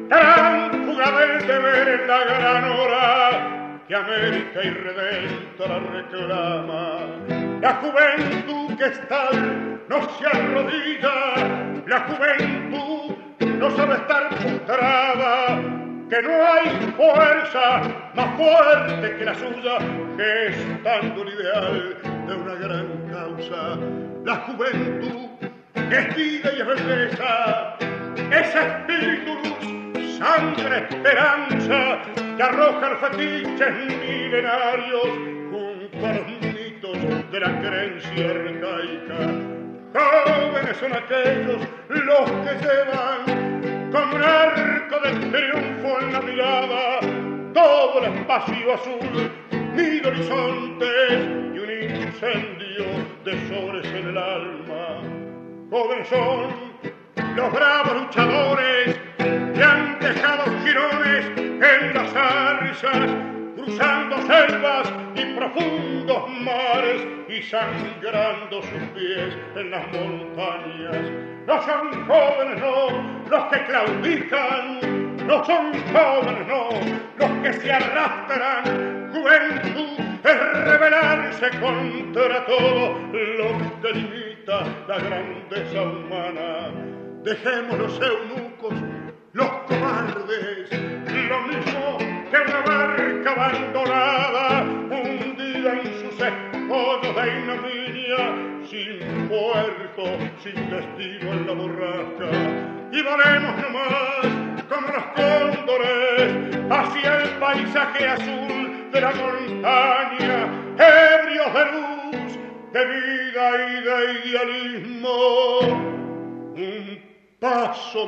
tránfuga del deber en la gran hora que América irredenta reclama. La juventud que está no se arrodilla, la juventud no sabe estar postrada, que no hay fuerza más fuerte que la suya, gestando el ideal de una gran causa. La juventud que es vida y es belleza, es espíritu, luz, sangre, esperanza, que arroja los fetiches milenarios junto a los mitos de la creencia arcaica. Jóvenes son aquellos los que llevan como un arco del triunfo en la mirada todo el espacio azul, mil horizontes y un incendio de soles en el alma. Jóvenes son los bravos luchadores que han dejado girones en las zarzas, cruzando selvas y profundos mares y sangrando sus pies en las montañas. No son jóvenes, no, los que claudican, no son jóvenes, no, los que se arrastran. Juventud es rebelarse contra todo lo que limita la grandeza humana. Dejemos los eunucos, los cobardes, lo mismo que una barca abandonada, hundida en sus escollos de ignominia, sin puerto, sin destino en la borrasca. Y volemos nomás, como los cóndores, hacia el paisaje azul de la montaña, ebrios de luz, de vida y de idealismo. Un paso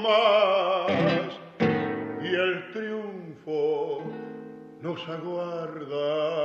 más y el triunfo nos aguarda.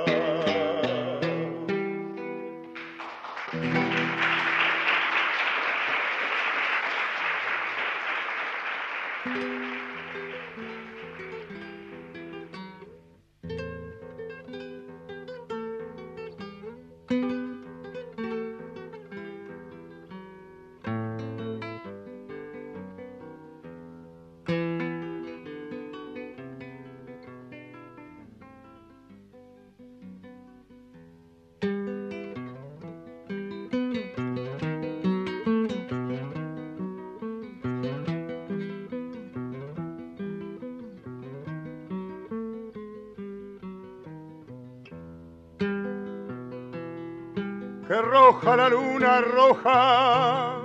Que roja la luna, roja,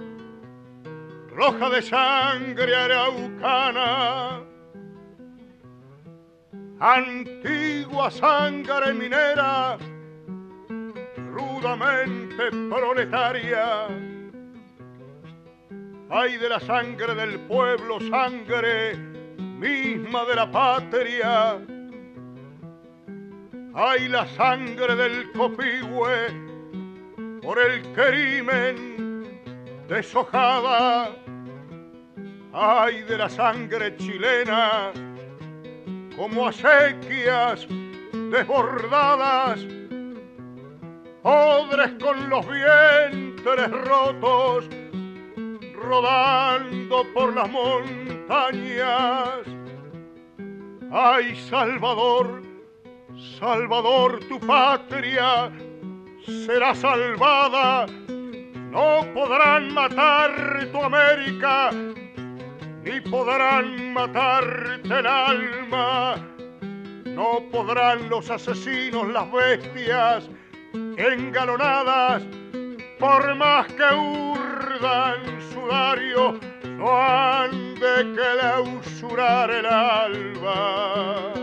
roja de sangre araucana, antigua sangre minera, rudamente proletaria. Ay de la sangre del pueblo, sangre misma de la patria, Hay la sangre del copihue por el crimen deshojada. Hay de la sangre chilena como acequias desbordadas, odres con los vientres rotos rodando por las montañas. Ay, Salvador, Salvador, tu patria será salvada. No podrán matar tu América, ni podrán matarte el alma. No podrán los asesinos, las bestias engalonadas, por más que urdan sudario, no han de clausurar el alba.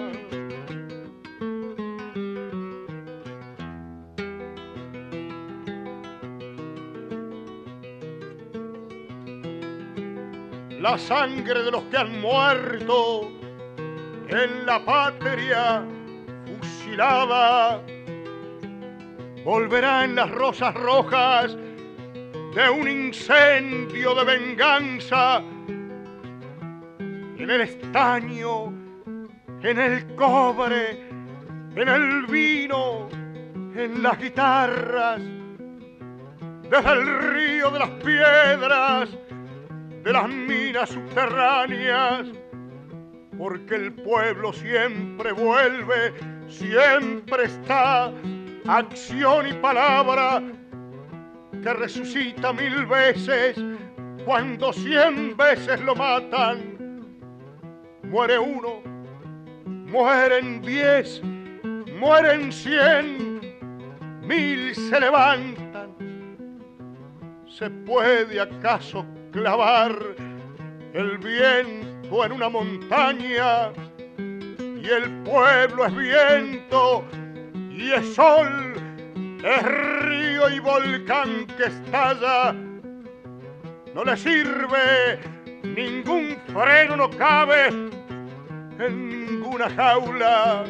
La sangre de los que han muerto en la patria fusilada volverá en las rosas rojas de un incendio de venganza, en el estaño, en el cobre, en el vino, en las guitarras, desde el río de las piedras, de las minas subterráneas, porque el pueblo siempre vuelve, siempre está, acción y palabra que resucita mil veces cuando cien veces lo matan. Muere uno, mueren diez, mueren cien, mil se levantan. ¿Se puede acaso clavar el viento en una montaña? Y el pueblo es viento y es sol, es río y volcán que estalla. No le sirve, ningún freno no cabe en ninguna jaula.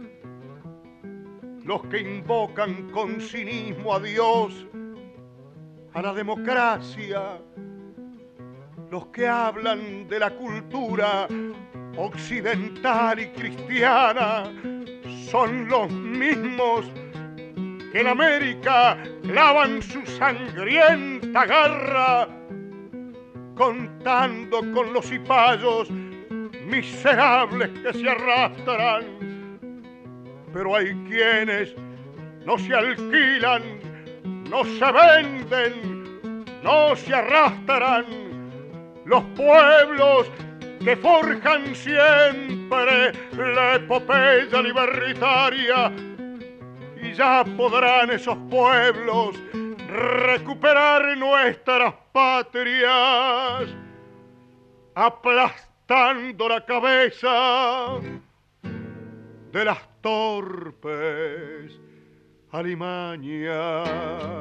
Los que invocan con cinismo a Dios, a la democracia, los que hablan de la cultura occidental y cristiana, son los mismos que en América clavan su sangrienta garra, contando con los cipayos miserables que se arrastran. Pero hay quienes no se alquilan, no se venden, no se arrastran. Los pueblos que forjan siempre la epopeya libertaria, y ya podrán esos pueblos recuperar nuestras patrias, aplastando la cabeza de las torpes alimañas.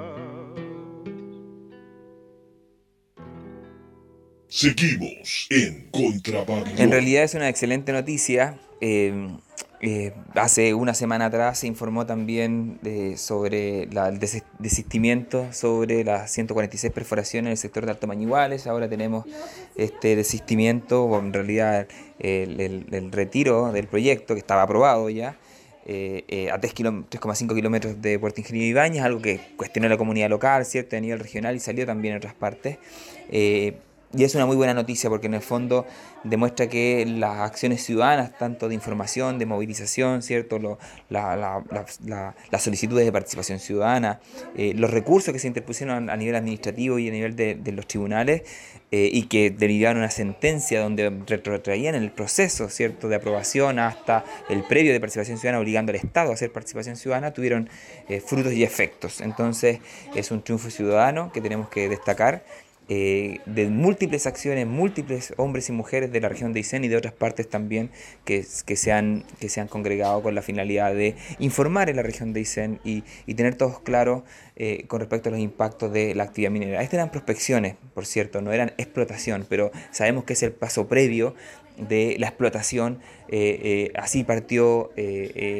Seguimos en Contrabandón. En realidad es una excelente noticia. Eh, eh, hace una semana atrás se informó también de, sobre la, el des desistimiento sobre las ciento cuarenta y seis perforaciones en el sector de Alto Mañiguales. Ahora tenemos este desistimiento, o en realidad el, el, el retiro del proyecto que estaba aprobado ya. Eh, eh, a tres coma cinco kilómetros de Puerto Ingenio Ibáñez, algo que cuestionó la comunidad local, ¿cierto?, a nivel regional, y salió también en otras partes. Eh, Y es una muy buena noticia porque en el fondo demuestra que las acciones ciudadanas, tanto de información, de movilización, ¿cierto?, Lo, la, la, la, la, las solicitudes de participación ciudadana, eh, los recursos que se interpusieron a nivel administrativo y a nivel de, de los tribunales, eh, y que derivaron una sentencia donde retrotraían el proceso, ¿cierto?, de aprobación hasta el previo de participación ciudadana, obligando al Estado a hacer participación ciudadana, tuvieron eh, frutos y efectos. Entonces es un triunfo ciudadano que tenemos que destacar. Eh, de múltiples acciones, múltiples hombres y mujeres de la región de Aysén y de otras partes también que, que, se, han, que se han congregado con la finalidad de informar en la región de Aysén y, y tener todos claros eh, con respecto a los impactos de la actividad minera. Estas eran prospecciones, por cierto, no eran explotación, pero sabemos que es el paso previo de la explotación. Eh, eh, así partió eh, eh,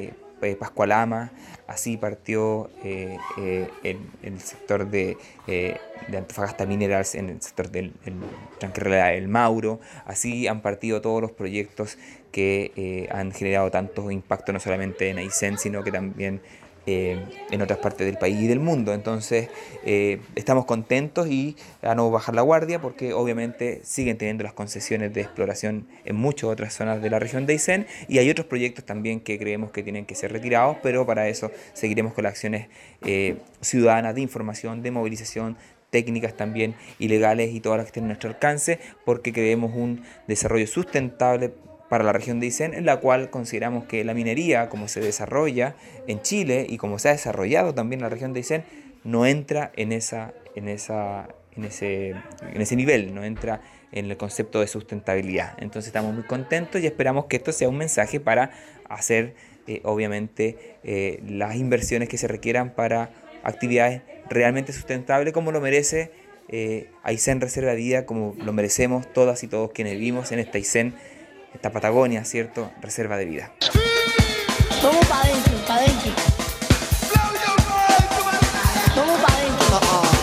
eh, Pascualama, así partió eh, eh, el, el sector de, eh, de Antofagasta Minerals en el sector del el, Tranquerrela El Mauro, así han partido todos los proyectos que eh, han generado tanto impacto no solamente en Aysén, sino que también Eh, en otras partes del país y del mundo. Entonces eh, estamos contentos y a no bajar la guardia, porque obviamente siguen teniendo las concesiones de exploración en muchas otras zonas de la región de Aysén, y hay otros proyectos también que creemos que tienen que ser retirados, pero para eso seguiremos con las acciones eh, ciudadanas de información, de movilización, técnicas también y legales, y todas las que estén a nuestro alcance, porque creemos un desarrollo sustentable para la región de Aysén, en la cual consideramos que la minería, como se desarrolla en Chile y como se ha desarrollado también en la región de Aysén, no entra en esa, en esa, en ese, en ese nivel, no entra en el concepto de sustentabilidad. Entonces estamos muy contentos y esperamos que esto sea un mensaje para hacer, eh, obviamente, eh, las inversiones que se requieran para actividades realmente sustentables, como lo merece eh, Aysén Reserva de Vida, como lo merecemos todas y todos quienes vivimos en esta Aysén, esta Patagonia, ¿cierto? Reserva de vida. Vamos para adentro, para adentro. Vamos para adentro.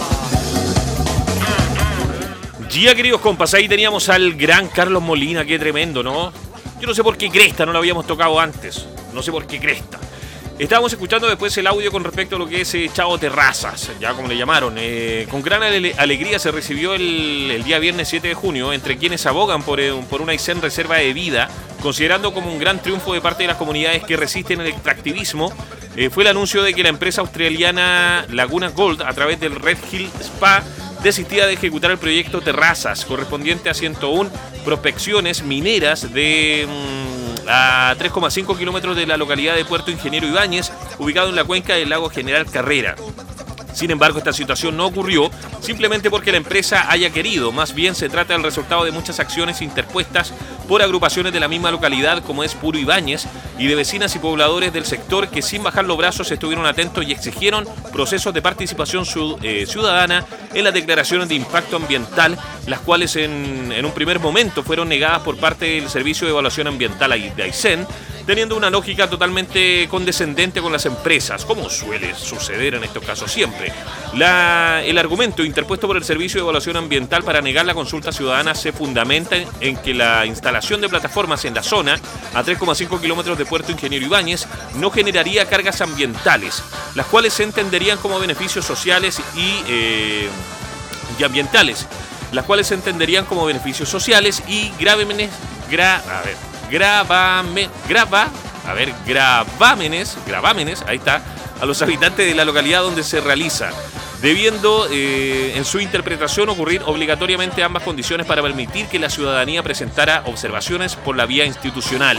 Ya, queridos compas, ahí teníamos al gran Carlos Molina, qué tremendo, ¿no? Yo no sé por qué cresta, no lo habíamos tocado antes. No sé por qué cresta. Estábamos escuchando después el audio con respecto a lo que es eh, Chavo Terrazas, ya como le llamaron. Eh, con gran ale alegría se recibió el, el día viernes siete de junio entre quienes abogan por, eh, por una Aysén Reserva de Vida, considerando como un gran triunfo de parte de las comunidades que resisten el extractivismo. Eh, fue el anuncio de que la empresa australiana Laguna Gold, a través del Red Hill Spa, desistía de ejecutar el proyecto Terrazas, correspondiente a ciento uno prospecciones mineras de mmm, a tres coma cinco kilómetros de la localidad de Puerto Ingeniero Ibáñez, ubicado en la cuenca del lago General Carrera. Sin embargo, esta situación no ocurrió simplemente porque la empresa haya querido. Más bien se trata del resultado de muchas acciones interpuestas por agrupaciones de la misma localidad, como es Puro Ibáñez, y de vecinas y pobladores del sector que, sin bajar los brazos, estuvieron atentos y exigieron procesos de participación ciudadana en las declaraciones de impacto ambiental, las cuales en, en un primer momento fueron negadas por parte del Servicio de Evaluación Ambiental de Aysén, teniendo una lógica totalmente condescendente con las empresas, como suele suceder en estos casos siempre. La, el argumento interpuesto por el Servicio de Evaluación Ambiental para negar la consulta ciudadana se fundamenta en que la instalación de plataformas en la zona, a tres coma cinco kilómetros de Puerto Ingeniero Ibáñez, no generaría cargas ambientales, las cuales se entenderían como beneficios sociales y, eh, y ambientales, las cuales se entenderían como beneficios sociales y gravemente, gra, a ver, Gravame, grava, a ver, gravámenes, gravámenes, ahí está, a los habitantes de la localidad donde se realiza, debiendo eh, en su interpretación ocurrir obligatoriamente ambas condiciones para permitir que la ciudadanía presentara observaciones por la vía institucional.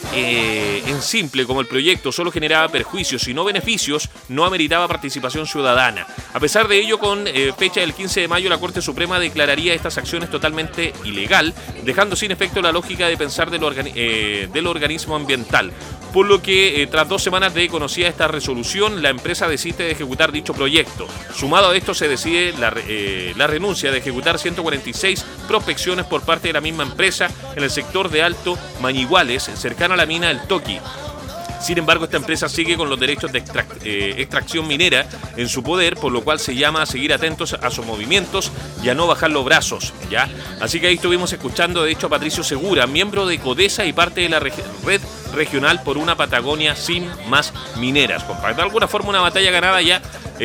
Eh, en simple, como el proyecto solo generaba perjuicios y no beneficios, no ameritaba participación ciudadana. A pesar de ello, con eh, fecha del quince de mayo, la Corte Suprema declararía estas acciones totalmente ilegal, dejando sin efecto la lógica de pensar del, organi eh, del organismo ambiental. Por lo que, eh, tras dos semanas de conocida esta resolución, la empresa decide de ejecutar dicho proyecto. Sumado a esto, se decide la, eh, la renuncia de ejecutar ciento cuarenta y seis prospecciones por parte de la misma empresa en el sector de Alto Mañiguales, cercano a la mina del Toqui. Sin embargo, esta empresa sigue con los derechos de extrac eh, extracción minera en su poder, por lo cual se llama a seguir atentos a sus movimientos y a no bajar los brazos, ¿ya? Así que ahí estuvimos escuchando, de hecho, a Patricio Segura, miembro de CODESA y parte de la reg red regional por una Patagonia sin más mineras. De alguna forma, una batalla ganada ya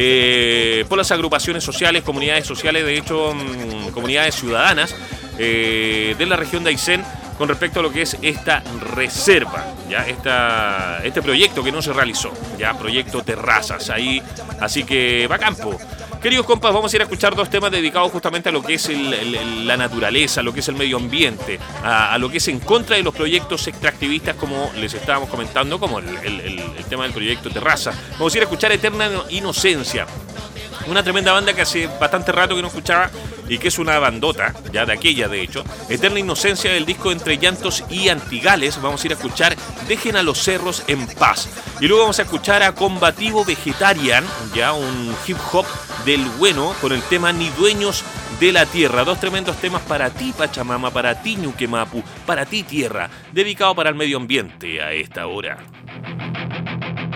eh, por las agrupaciones sociales, comunidades sociales, de hecho, mmm, comunidades ciudadanas eh, de la región de Aysén, con respecto a lo que es esta reserva, ya esta, este proyecto que no se realizó, ya proyecto Terrazas, ahí, así que va a campo. Queridos compas, vamos a ir a escuchar dos temas dedicados justamente a lo que es el, el, la naturaleza, a lo que es el medio ambiente, a, a lo que es en contra de los proyectos extractivistas, como les estábamos comentando, como el, el, el, el tema del proyecto Terrazas. Vamos a ir a escuchar Eterna Inocencia, una tremenda banda que hace bastante rato que no escuchaba y que es una bandota, ya de aquella de hecho. Eterna Inocencia, del disco Entre Llantos y Antigales. Vamos a ir a escuchar Dejen a los cerros en paz. Y luego vamos a escuchar a Combativo Vegetarian, ya un hip hop del bueno, con el tema Ni Dueños de la Tierra. Dos tremendos temas para ti, Pachamama, para ti, Ñuquemapu, para ti, Tierra, dedicado para el medio ambiente a esta hora.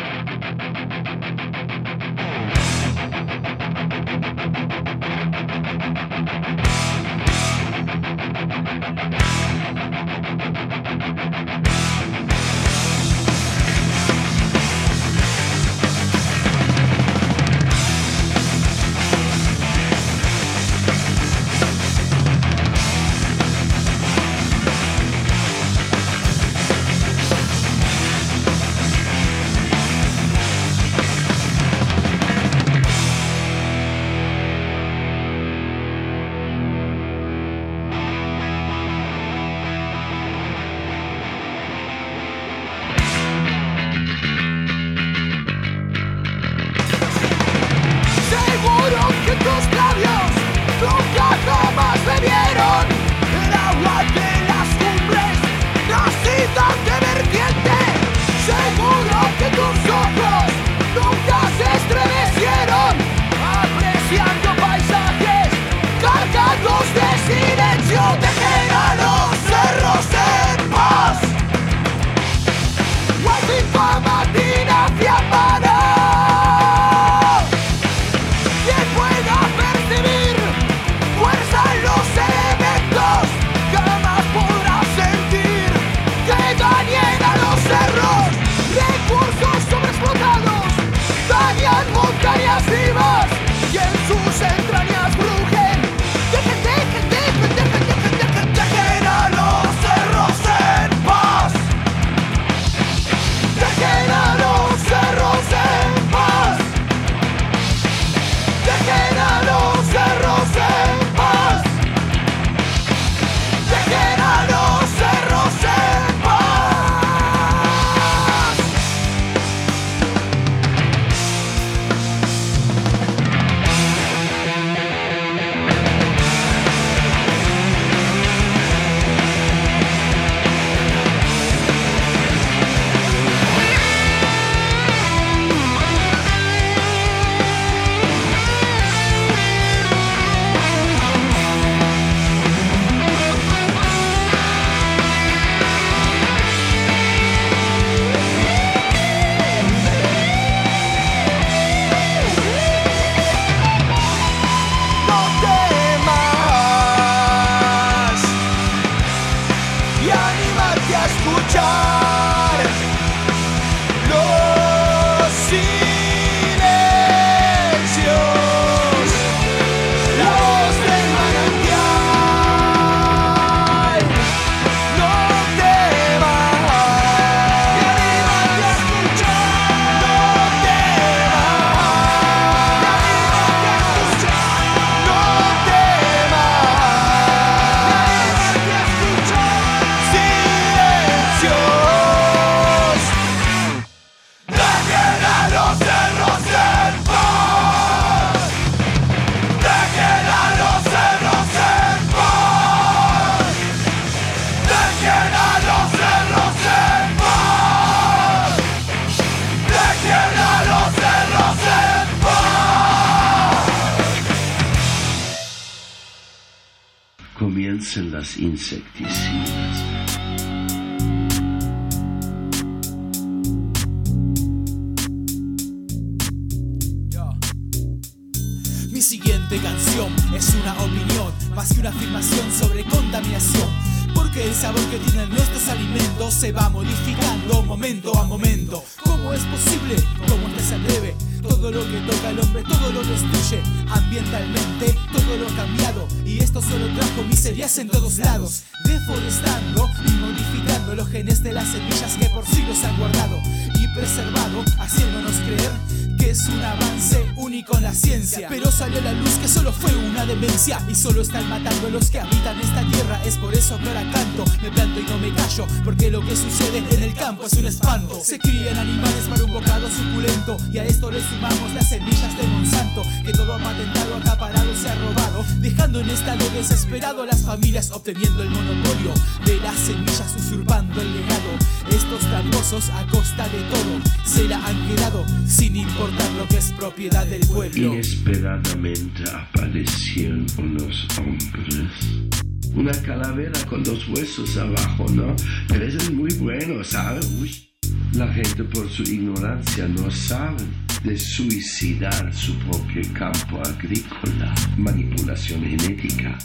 comiencen las insecticidas. Mi siguiente canción es una opinión, más que una afirmación sobre contaminación. Porque el sabor que tienen nuestros alimentos se va modificando momento a momento. ¿Cómo es posible? ¿Cómo es que se atreve? Todo lo que toca al hombre, todo lo destruye. Ambientalmente, todo lo ha cambiado. Y esto solo trajo miserias en todos lados. Deforestando y modificando los genes de las semillas que por siglos han guardado y preservado, haciéndonos creer que es un avance único en la ciencia. Pero salió a la luz que solo fue una demencia y solo están matando a los que habitan esta tierra. Es por eso que ahora canto, me planto y no me callo, porque lo que sucede en el campo es un espanto. Se crían animales para un bocado suculento y a esto le sumamos las semillas de Monsanto, que todo ha patentado, acaparado, se ha robado, dejando en estado desesperado a las familias, obteniendo el monopolio de las semillas, usurpando el legado. Estos tramposos a costa de todo se la han quedado sin importar lo que es propiedad del pueblo. Inesperadamente aparecieron unos hombres. Una calavera con dos huesos abajo, ¿no? Pero eso es muy bueno, ¿sabes? Uy. La gente por su ignorancia no sabe de suicidar su propio campo agrícola. Manipulación genética.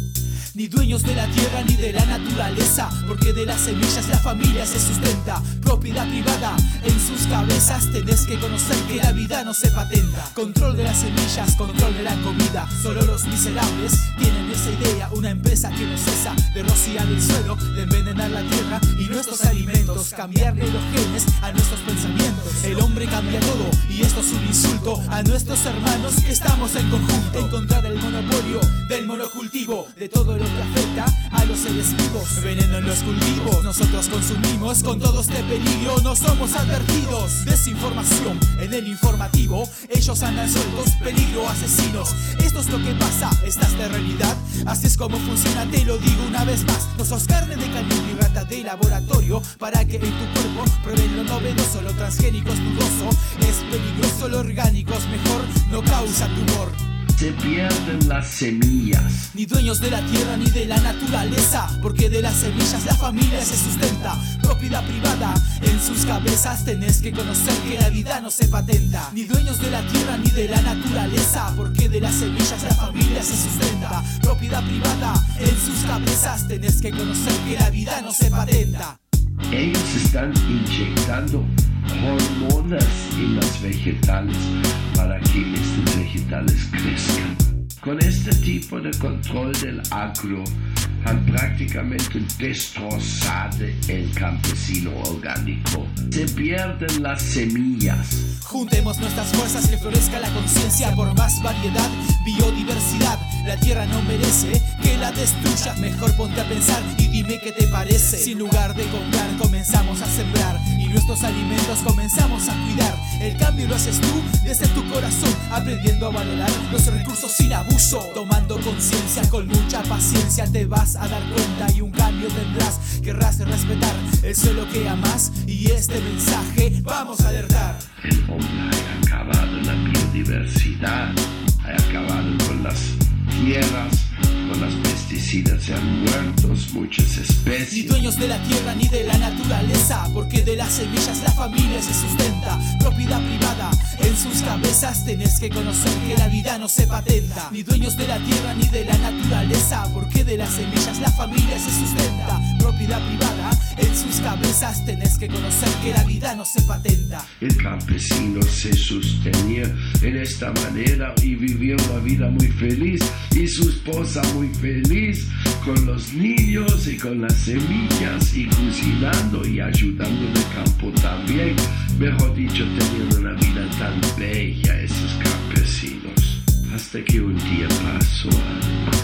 Ni dueños de la tierra ni de la naturaleza, porque de las semillas la familia se sustenta. Propiedad privada en sus cabezas, tenés que conocer que la vida no se patenta. Control de las semillas, control de la comida, solo los miserables tienen esa idea. Una empresa que no cesa de rociar el suelo, de envenenar la tierra y nuestros alimentos, cambiarle los genes a nuestros pensamientos. El hombre cambia todo y esto es un insulto a nuestros hermanos que estamos en conjunto. En contra del monopolio, del monocultivo, de todo lo que afecta a los seres vivos. Veneno en los cultivos, nosotros consumimos. Con todo este peligro no somos advertidos. Desinformación en el informativo, ellos andan sueltos, peligro, asesinos. Esto es lo que pasa, esta es la realidad. Así es como funciona, te lo digo una vez más. No sos carne de cañón ni rata de laboratorio para que en tu cuerpo prueben lo novedoso. Lo transgénico es dudoso, es peligroso. Lo orgánico es mejor, no causa tumor. Se pierden las semillas. Ni dueños de la tierra ni de la naturaleza, porque de las semillas la familia se sustenta. Propiedad privada en sus cabezas, tenés que conocer que la vida no se patenta. Ni dueños de la tierra ni de la naturaleza, porque de las semillas la familia se sustenta. Propiedad privada en sus cabezas, tenés que conocer que la vida no se patenta. Ellos están inyectando hormonas en los vegetales para que estos vegetales crezcan. Con este tipo de control del agro han prácticamente destrozado el campesino orgánico. Se pierden las semillas. Juntemos nuestras fuerzas, que florezca la conciencia por más variedad, biodiversidad. La tierra no merece que la destruya. Mejor ponte a pensar y dime qué te parece. Si en lugar de comprar comenzamos a sembrar y nuestros alimentos comenzamos a cuidar, el cambio lo haces tú desde tu corazón, aprendiendo a valorar los recursos sin abuso. Tomando conciencia con mucha paciencia te vas a dar cuenta y un cambio tendrás. Querrás respetar el suelo que amas y este mensaje vamos a alertar. El hombre ha acabado la biodiversidad, ha acabado con las tierras, con las pesticidas, se han muerto muchas especies. Ni dueños de la tierra ni de la naturaleza, porque de las semillas la familia se sustenta. Propiedad privada en sus cabezas, tenés que conocer que la vida no se patenta. Ni dueños de la tierra ni de la naturaleza, porque de las semillas la familia se sustenta. Propiedad privada en sus cabezas, tenés que conocer que la vida no se patenta. El campesino se sostenía en esta manera y vivía una vida muy feliz, y su esposa muy feliz con los niños y con las semillas y cocinando y ayudando en el campo también. Mejor dicho, tenían una vida tan bella esos campesinos, hasta que un día pasó algo.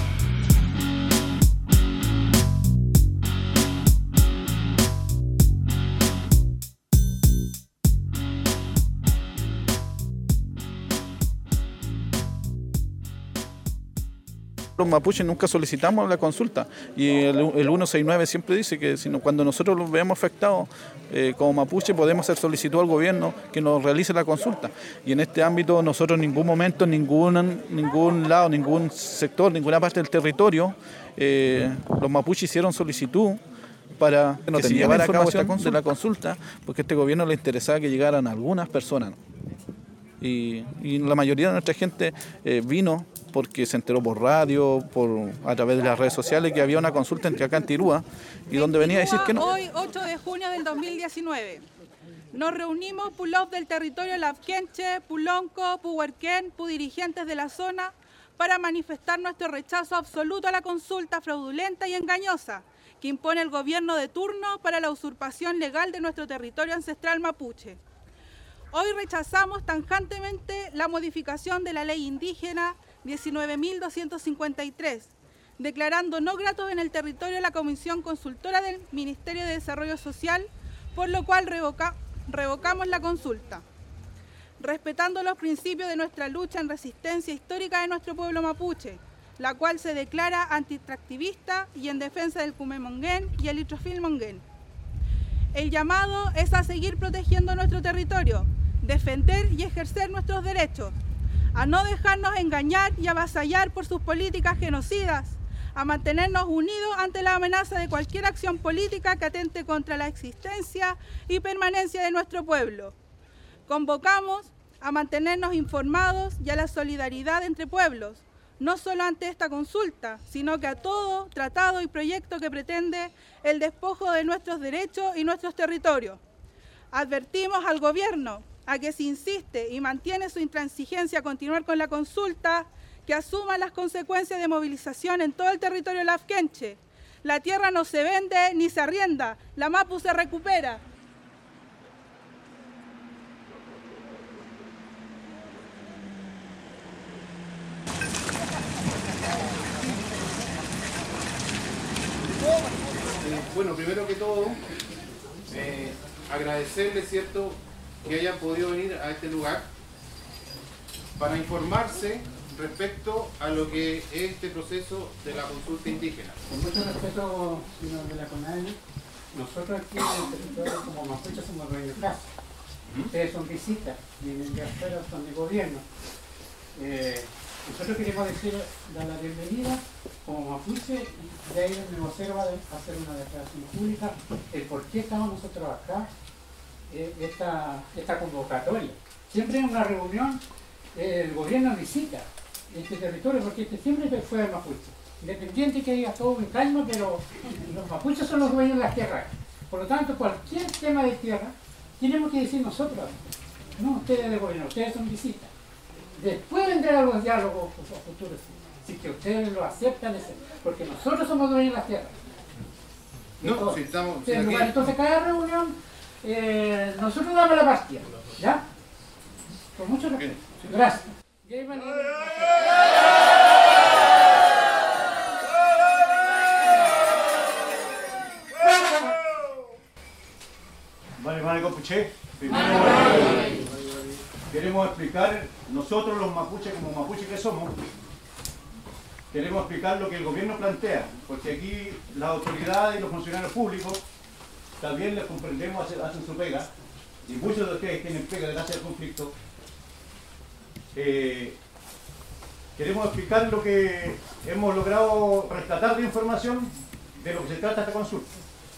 Los mapuches nunca solicitamos la consulta y el, el ciento sesenta y nueve siempre dice que si no, cuando nosotros los veamos afectados eh, como mapuche podemos hacer solicitud al gobierno que nos realice la consulta. Y en este ámbito nosotros en ningún momento, ningún, ningún lado, ningún sector, ninguna parte del territorio, eh, los mapuches hicieron solicitud para que se llevara a cabo esta de la consulta, porque a este gobierno le interesaba que llegaran algunas personas. Y, y la mayoría de nuestra gente eh, vino porque se enteró por radio, por a través de las redes sociales que había una consulta entre acá en Tirúa y donde venía a decir que no. Hoy, ocho de junio del dos mil diecinueve, nos reunimos pulos del territorio Lafkenche, Pulonco, Puhuerquén, pu dirigentes de la zona para manifestar nuestro rechazo absoluto a la consulta fraudulenta y engañosa que impone el gobierno de turno para la usurpación legal de nuestro territorio ancestral mapuche. Hoy rechazamos tajantemente la modificación de la ley indígena diecinueve mil doscientos cincuenta y tres, declarando no gratos en el territorio la Comisión Consultora del Ministerio de Desarrollo Social, por lo cual revoca, revocamos la consulta. Respetando los principios de nuestra lucha en resistencia histórica de nuestro pueblo mapuche, la cual se declara antiextractivista y en defensa del Cumemonguén y el Itrofilmonguén. El llamado es a seguir protegiendo nuestro territorio, defender y ejercer nuestros derechos, a no dejarnos engañar y avasallar por sus políticas genocidas, a mantenernos unidos ante la amenaza de cualquier acción política que atente contra la existencia y permanencia de nuestro pueblo. Convocamos a mantenernos informados y a la solidaridad entre pueblos, no solo ante esta consulta, sino que a todo tratado y proyecto que pretende el despojo de nuestros derechos y nuestros territorios. Advertimos al gobierno a que si insiste y mantiene su intransigencia a continuar con la consulta, que asuma las consecuencias de movilización en todo el territorio lafkenche. La tierra no se vende ni se arrienda, la mapu se recupera. Bueno, primero que todo, eh, agradecerles, ¿cierto?, que hayan podido venir a este lugar para informarse respecto a lo que es este proceso de la consulta indígena. Con mucho respeto, señor de la CONADE, nosotros aquí en el territorio como mapuche somos dueños de casa. Ustedes son visitas, vienen de afuera, son de gobierno. Eh, nosotros queremos decir, dar la bienvenida como mapuche y de ahí el vocero va a hacer una declaración pública el por qué estamos nosotros acá, eh, esta, esta convocatoria. Siempre en una reunión eh, el gobierno visita este territorio porque este siempre fue de mapuche. Independiente que diga todo en calma, pero los mapuches son los dueños de las tierras. Por lo tanto, cualquier tema de tierra tenemos que decir nosotros, no ustedes de gobierno, ustedes son visitas. Después vendrán los diálogos futuros, si que ustedes lo aceptan, porque nosotros somos dueños de las tierras. No, si estamos... Si aquí... Entonces, cada reunión, eh, nosotros damos la partida, ¿ya? Con mucho respeto. Sí. Gracias. Vale, vale, Copuché. Queremos explicar, nosotros los mapuches, como mapuches que somos, queremos explicar lo que el gobierno plantea, porque aquí las autoridades y los funcionarios públicos también les comprendemos, hacen, hacen su pega, y muchos de ustedes tienen pega gracias al conflicto. Eh, queremos explicar lo que hemos logrado rescatar de información de lo que se trata esta consulta.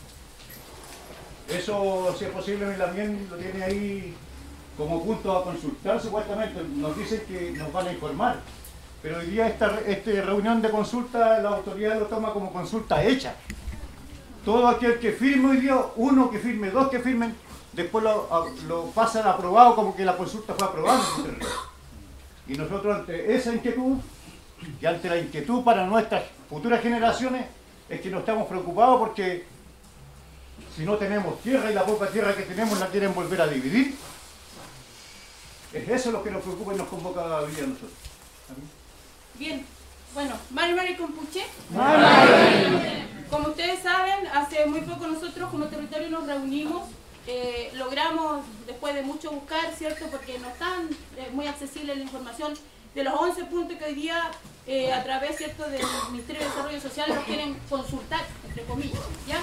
Eso, si es posible, también lo tiene ahí como punto a consultar. Supuestamente nos dicen que nos van a informar, pero hoy día esta, esta reunión de consulta la autoridad lo toma como consulta hecha. Todo aquel que firme hoy día, uno que firme, dos que firmen, después lo, lo pasan aprobado como que la consulta fue aprobada. Y nosotros ante esa inquietud y ante la inquietud para nuestras futuras generaciones es que no estamos preocupados porque si no tenemos tierra y la poca tierra que tenemos la quieren volver a dividir. Es eso lo que nos preocupa y nos convoca hoy día a nosotros. Bien, bueno, Mari Mari Compuche. Mari. Como ustedes saben, hace muy poco nosotros como territorio nos reunimos, eh, logramos después de mucho buscar, ¿cierto? Porque no están eh, muy accesible la información de los once puntos que hoy día eh, a través, ¿cierto?, del Ministerio de Desarrollo Social los quieren consultar, entre comillas, ¿ya?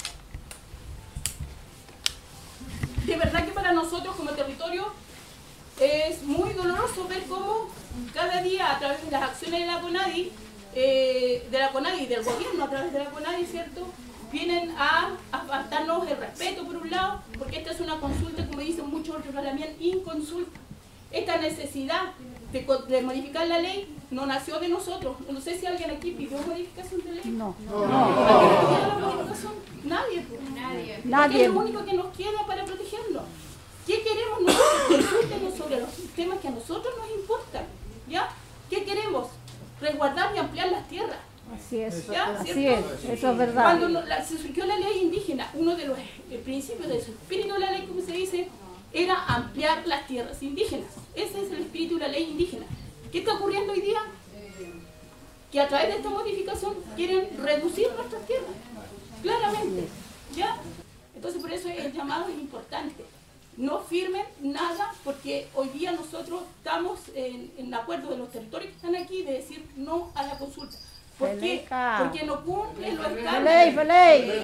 De verdad que para nosotros como territorio es muy doloroso ver cómo cada día a través de las acciones de la CONADI, eh, de la CONADI y del gobierno a través de la CONADI, ¿cierto?, vienen a, a faltarnos el respeto por un lado, porque esta es una consulta, como dicen muchos otros, también inconsulta. Esta necesidad de, de modificar la ley no nació de nosotros. No sé si alguien aquí pidió modificación de ley. No. no. no. ¿Quién pidió la modificación? Nadie. Pues. Nadie. Nadie. Es lo único que nos queda para protegernos. ¿Qué queremos nosotros? Consúltenos sobre los temas que a nosotros nos importan. ¿Ya? ¿Qué queremos? Resguardar y ampliar las tierras. Así es, ¿Ya? así es, eso es verdad. Cuando no, la, se surgió la ley indígena, uno de los eh, principios de su espíritu de la ley, como se dice, era ampliar las tierras indígenas. Ese es el espíritu de la ley indígena. ¿Qué está ocurriendo hoy día? Que a través de esta modificación quieren reducir nuestras tierras, claramente, ¿ya? Entonces por eso el llamado es importante. No firmen nada, porque hoy día nosotros estamos en, en acuerdo de los territorios que están aquí de decir no a la consulta. ¿Por qué? Porque no cumplen los estándares. ¡Feliz, feliz!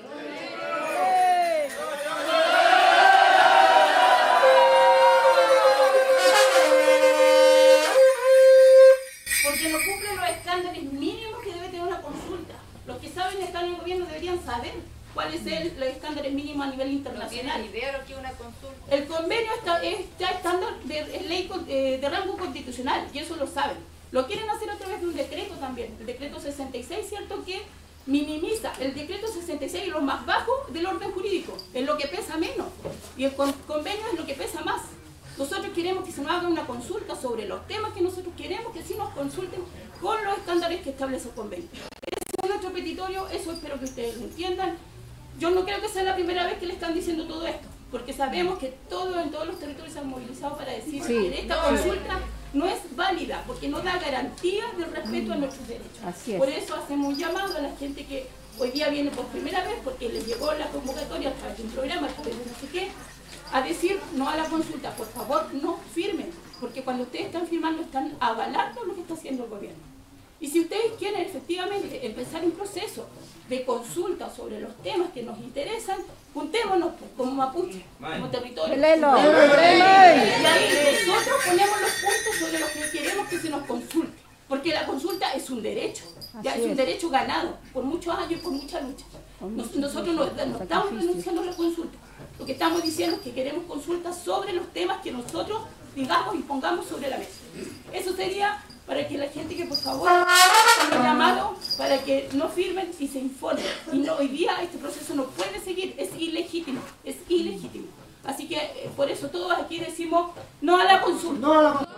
Porque no cumplen los estándares mínimos que debe tener una consulta. Los que saben estar en el gobierno deberían saber cuáles son los estándares mínimos a nivel internacional. No tienen idea de lo que es una consulta. El convenio está, está estándar de, es ley de, de rango constitucional, y eso lo saben. Lo quieren hacer a través de un decreto también, el decreto sesenta y seis, ¿cierto?, que minimiza el decreto sesenta y seis, lo más bajo del orden jurídico, es lo que pesa menos, y el con, convenio es lo que pesa más. Nosotros queremos que se nos haga una consulta sobre los temas que nosotros queremos, que sí nos consulten con los estándares que establece el convenio. Ese es nuestro petitorio, eso espero que ustedes lo entiendan. Yo no creo que sea la primera vez que le están diciendo todo esto, porque sabemos que todo, en todos los territorios se han movilizado para decir sí. que esta consulta no es válida, porque no da garantía de respeto a nuestros derechos. Así es. Por eso hacemos un llamado a la gente que hoy día viene por primera vez, porque les llegó la convocatoria a través de un programa, a través de no sé qué, a decir no a la consulta. Por favor, no firmen, porque cuando ustedes están firmando están avalando lo que está haciendo el gobierno. Y si ustedes quieren efectivamente empezar un proceso de consulta sobre los temas que nos interesan, juntémonos como mapuche, como territorio. ¡Lelo! Y ahí nosotros ponemos los puntos sobre los que queremos que se nos consulte, porque la consulta es un derecho, ya es un derecho ganado por muchos años y por mucha lucha. Nos, nosotros no, no estamos renunciando a la consulta, lo que estamos diciendo es que queremos consultas sobre los temas que nosotros digamos y pongamos sobre la mesa. Eso sería para que la gente que por favor han llamado para que no firmen y se informen. Y no, hoy día este proceso no puede seguir, es ilegítimo, es ilegítimo. Así que eh, por eso todos aquí decimos no a la consulta. No a la consulta.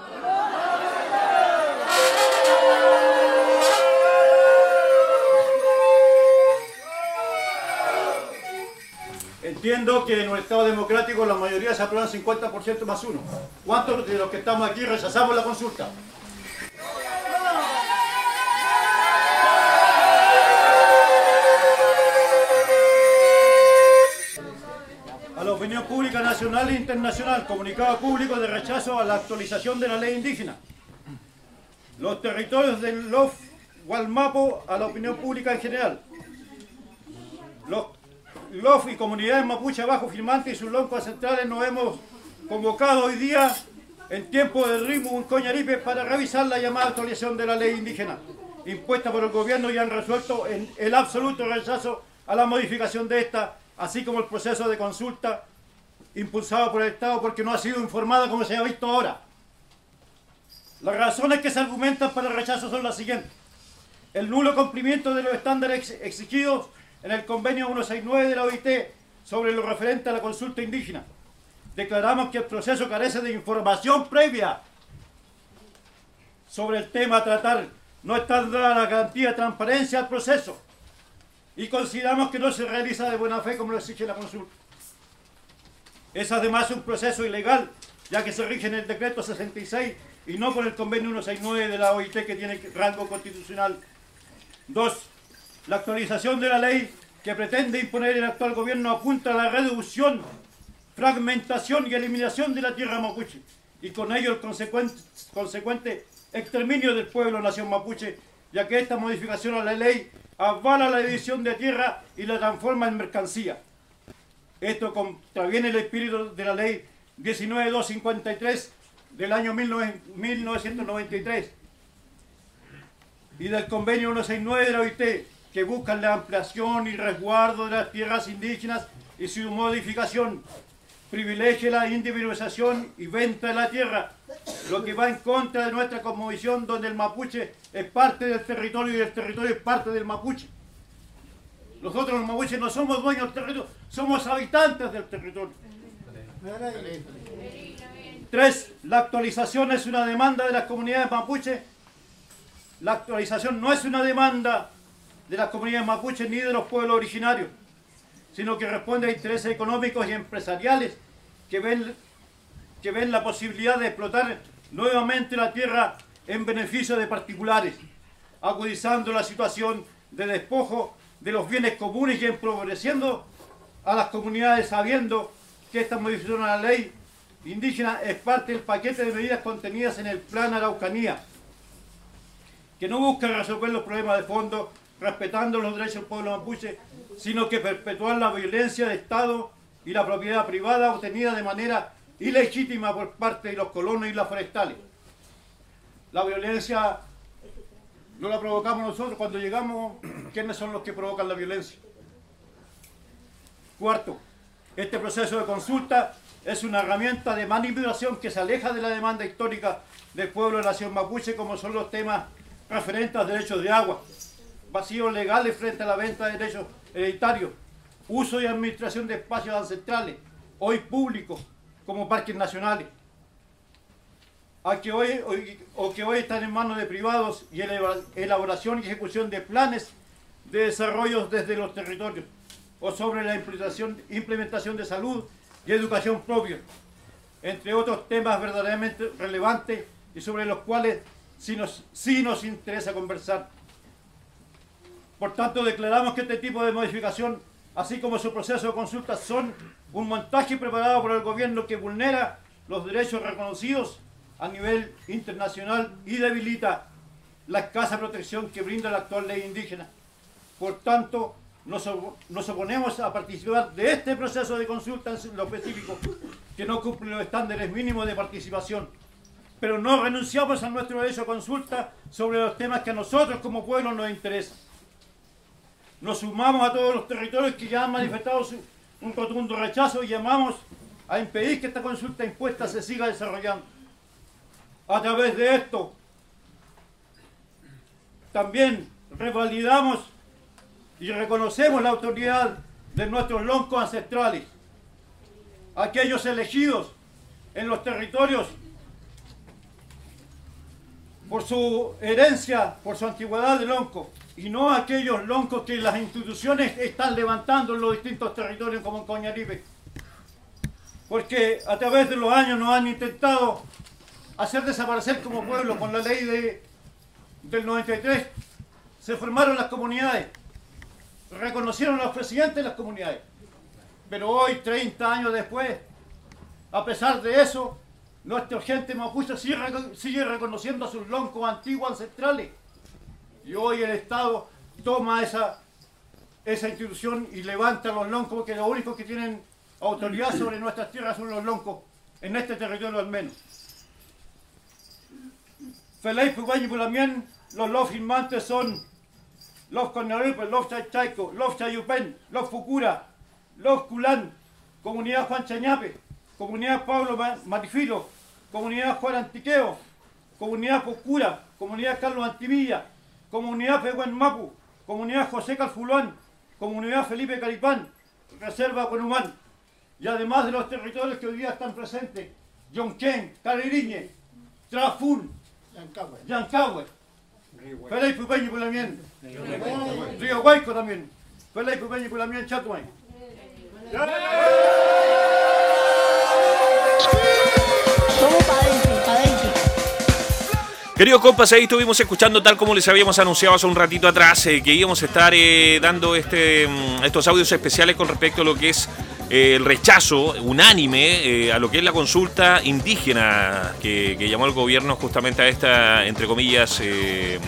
Entiendo que en un Estado democrático la mayoría se aprueban cincuenta por ciento más uno. ¿Cuántos de los que estamos aquí rechazamos la consulta? A la opinión pública nacional e internacional, comunicado público de rechazo a la actualización de la ley indígena. Los territorios del L O F Gualmapo a la opinión pública en general. Los L O F y comunidades mapuche abajo firmantes y sus loncos centrales nos hemos convocado hoy día en tiempo de ritmo un coñaripe para revisar la llamada actualización de la ley indígena impuesta por el gobierno y han resuelto en el absoluto rechazo a la modificación de esta, así como el proceso de consulta impulsado por el Estado porque no ha sido informada como se ha visto ahora. Las razones que se argumentan para el rechazo son las siguientes. El nulo cumplimiento de los estándares exigidos en el convenio ciento sesenta y nueve de la O I T sobre lo referente a la consulta indígena. Declaramos que el proceso carece de información previa sobre el tema a tratar. No está dada la garantía de transparencia al proceso y consideramos que no se realiza de buena fe como lo exige la consulta. Es además un proceso ilegal, ya que se rige en el decreto sesenta y seis y no por el convenio ciento sesenta y nueve de la O I T que tiene rango constitucional. Dos, la actualización de la ley que pretende imponer el actual gobierno apunta a la reducción, fragmentación y eliminación de la tierra mapuche y con ello el consecuente, consecuente exterminio del pueblo nación mapuche, ya que esta modificación a la ley avala la división de tierra y la transforma en mercancía. Esto contraviene el espíritu de la ley diecinueve mil doscientos cincuenta y tres del año mil novecientos noventa y tres y del convenio ciento sesenta y nueve de la O I T, que buscan la ampliación y resguardo de las tierras indígenas y su modificación, privilegia la individualización y venta de la tierra, lo que va en contra de nuestra cosmovisión, donde el mapuche es parte del territorio y el territorio es parte del mapuche. Nosotros los mapuches no somos dueños del territorio, somos habitantes del territorio. Tres, la actualización es una demanda de las comunidades mapuches. La actualización no es una demanda de las comunidades mapuches ni de los pueblos originarios, sino que responde a intereses económicos y empresariales que ven, que ven la posibilidad de explotar nuevamente la tierra en beneficio de particulares, agudizando la situación de despojo de los bienes comunes y empobreciendo a las comunidades, sabiendo que esta modificación a la ley indígena es parte del paquete de medidas contenidas en el Plan Araucanía, que no busca resolver los problemas de fondo respetando los derechos del pueblo mapuche, sino que perpetuar la violencia de Estado y la propiedad privada obtenida de manera ilegítima por parte de los colonos y las forestales. La violencia no la provocamos nosotros. Cuando llegamos, ¿quiénes son los que provocan la violencia? Cuarto, este proceso de consulta es una herramienta de manipulación que se aleja de la demanda histórica del pueblo de la nación mapuche, como son los temas referentes a derechos de agua, vacíos legales frente a la venta de derechos hereditarios, uso y administración de espacios ancestrales, hoy públicos, como parques nacionales, a que hoy, hoy, o que hoy están en manos de privados, y elaboración y ejecución de planes de desarrollo desde los territorios, o sobre la implementación, implementación de salud y educación propia, entre otros temas verdaderamente relevantes y sobre los cuales sí nos, sí nos interesa conversar. Por tanto, declaramos que este tipo de modificación, así como su proceso de consulta, son un montaje preparado por el gobierno que vulnera los derechos reconocidos a nivel internacional y debilita la escasa protección que brinda la actual ley indígena. Por tanto, nos, nos oponemos a participar de este proceso de consulta en lo específico, que no cumple los estándares mínimos de participación. Pero no renunciamos a nuestro derecho a consulta sobre los temas que a nosotros como pueblo nos interesan. Nos sumamos a todos los territorios que ya han manifestado su, un rotundo rechazo y llamamos a impedir que esta consulta impuesta se siga desarrollando. A través de esto, también revalidamos y reconocemos la autoridad de nuestros loncos ancestrales, aquellos elegidos en los territorios por su herencia, por su antigüedad de lonco, y no aquellos loncos que las instituciones están levantando en los distintos territorios como en Coñaripe. Porque a través de los años nos han intentado hacer desaparecer como pueblo. Con la ley de, del noventa y tres se formaron las comunidades, reconocieron a los presidentes de las comunidades. Pero hoy, treinta años después, a pesar de eso, nuestra gente mapuche sigue, sigue reconociendo a sus loncos antiguos ancestrales. Y hoy el Estado toma esa, esa institución y levanta a los loncos, porque los únicos que tienen autoridad sobre nuestras tierras son los loncos, en este territorio al menos. Felay, Puguay y Pulamien, los los firmantes son los Coñaripe, los Chaychayco, los Chayupen, los Fucura, los Culán, Comunidad Juan Chañape, Comunidad Pablo Marifilo, Comunidad Juan Antiqueo, Comunidad Fucura, Comunidad Carlos Antimilla, Comunidad Pehuen Mapu, Comunidad José Calfulán, Comunidad Felipe Caripán, Reserva Conumán, y además de los territorios que hoy día están presentes, Yonquén, Caririñe, Trafún, Yancahue, Felay, Pupeño y Pulamien, Río Huayco también, Felay, Pupeño y Pulamien, Chatuay. Queridos compas, ahí estuvimos escuchando, tal como les habíamos anunciado hace un ratito atrás, eh, que íbamos a estar eh, dando este, estos audios especiales con respecto a lo que es eh, el rechazo unánime eh, a lo que es la consulta indígena que, que llamó el gobierno justamente a esta, entre comillas, eh,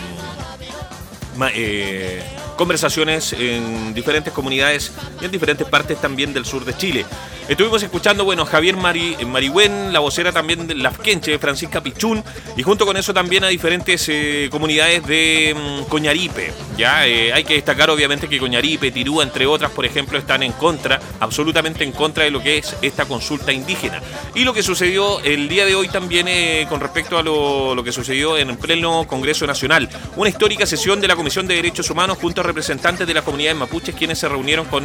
ma, eh, conversaciones en diferentes comunidades y en diferentes partes también del sur de Chile. Estuvimos escuchando, bueno, Javier Mari, Marigüen, la vocera también de Lafkenche, Francisca Pichún, y junto con eso también a diferentes eh, comunidades de um, Coñaripe. Ya eh, hay que destacar obviamente que Coñaripe, Tirúa, entre otras, por ejemplo, están en contra, absolutamente en contra de lo que es esta consulta indígena. Y lo que sucedió el día de hoy también eh, con respecto a lo, lo que sucedió en el pleno Congreso Nacional. Una histórica sesión de la Comisión de Derechos Humanos junto a representantes de las comunidades mapuches, quienes se reunieron con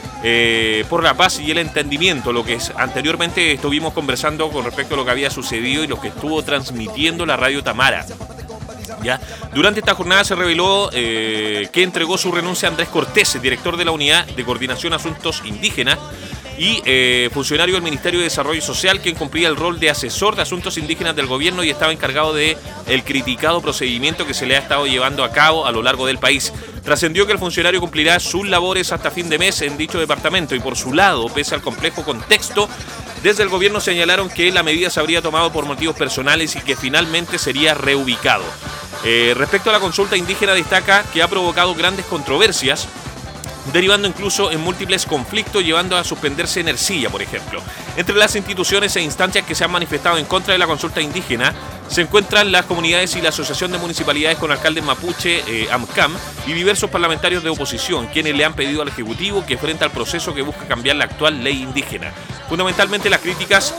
Eh, por la paz y el entendimiento, lo que es, anteriormente estuvimos conversando con respecto a lo que había sucedido y lo que estuvo transmitiendo la radio Tamara. ¿Ya? Durante esta jornada se reveló eh, que entregó su renuncia a Andrés Cortés, director de la Unidad de Coordinación de Asuntos Indígenas y eh, funcionario del Ministerio de Desarrollo Social, quien cumplía el rol de asesor de asuntos indígenas del gobierno y estaba encargado de el criticado procedimiento que se le ha estado llevando a cabo a lo largo del país. Trascendió que el funcionario cumplirá sus labores hasta fin de mes en dicho departamento y por su lado, pese al complejo contexto, desde el gobierno señalaron que la medida se habría tomado por motivos personales y que finalmente sería reubicado. Eh, respecto a la consulta indígena, destaca que ha provocado grandes controversias, derivando incluso en múltiples conflictos, llevando a suspenderse en Ercilla, por ejemplo. Entre las instituciones e instancias que se han manifestado en contra de la consulta indígena se encuentran las comunidades y la Asociación de Municipalidades con Alcaldes Mapuche, eh, AMCAM, y diversos parlamentarios de oposición, quienes le han pedido al Ejecutivo que frente al proceso que busca cambiar la actual ley indígena. Fundamentalmente las críticas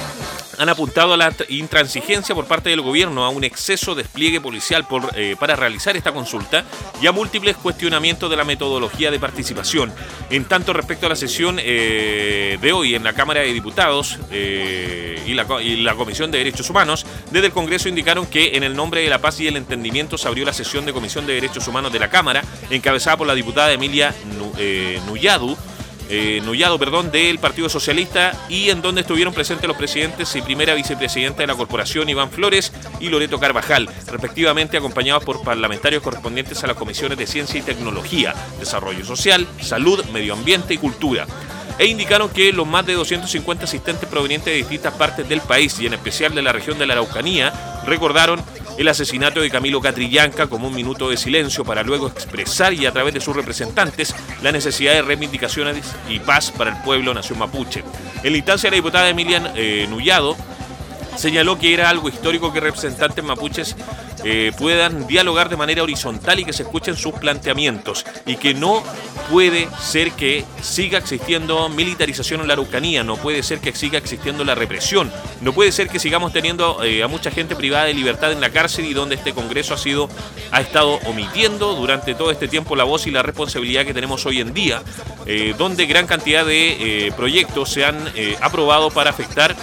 han apuntado a la intransigencia por parte del gobierno, a un exceso de despliegue policial por, eh, para realizar esta consulta y a múltiples cuestionamientos de la metodología de participación. En tanto, respecto a la sesión eh, de hoy en la Cámara de Diputados eh, y, la, y la Comisión de Derechos Humanos, desde el Congreso indicaron que en el nombre de la paz y el entendimiento se abrió la sesión de Comisión de Derechos Humanos de la Cámara, encabezada por la diputada Emilia eh, Nuyadu, Eh, Nullado, perdón, del Partido Socialista, y en donde estuvieron presentes los presidentes y primera vicepresidenta de la corporación, Iván Flores, y Loreto Carvajal, respectivamente, acompañados por parlamentarios correspondientes a las comisiones de Ciencia y Tecnología, Desarrollo Social, Salud, Medio Ambiente y Cultura. E indicaron que los más de doscientos cincuenta asistentes provenientes de distintas partes del país y en especial de la región de la Araucanía recordaron el asesinato de Camilo Catrillanca como un minuto de silencio para luego expresar y a través de sus representantes la necesidad de reivindicaciones y paz para el pueblo nación mapuche. En la instancia, la diputada Emilia eh, Nullado señaló que era algo histórico que representantes mapuches eh, puedan dialogar de manera horizontal y que se escuchen sus planteamientos, y que no puede ser que siga existiendo militarización en la Araucanía, no puede ser que siga existiendo la represión, no puede ser que sigamos teniendo eh, a mucha gente privada de libertad en la cárcel y donde este Congreso ha sido ha estado omitiendo durante todo este tiempo la voz y la responsabilidad que tenemos hoy en día, eh, donde gran cantidad de eh, proyectos se han eh, aprobado para afectar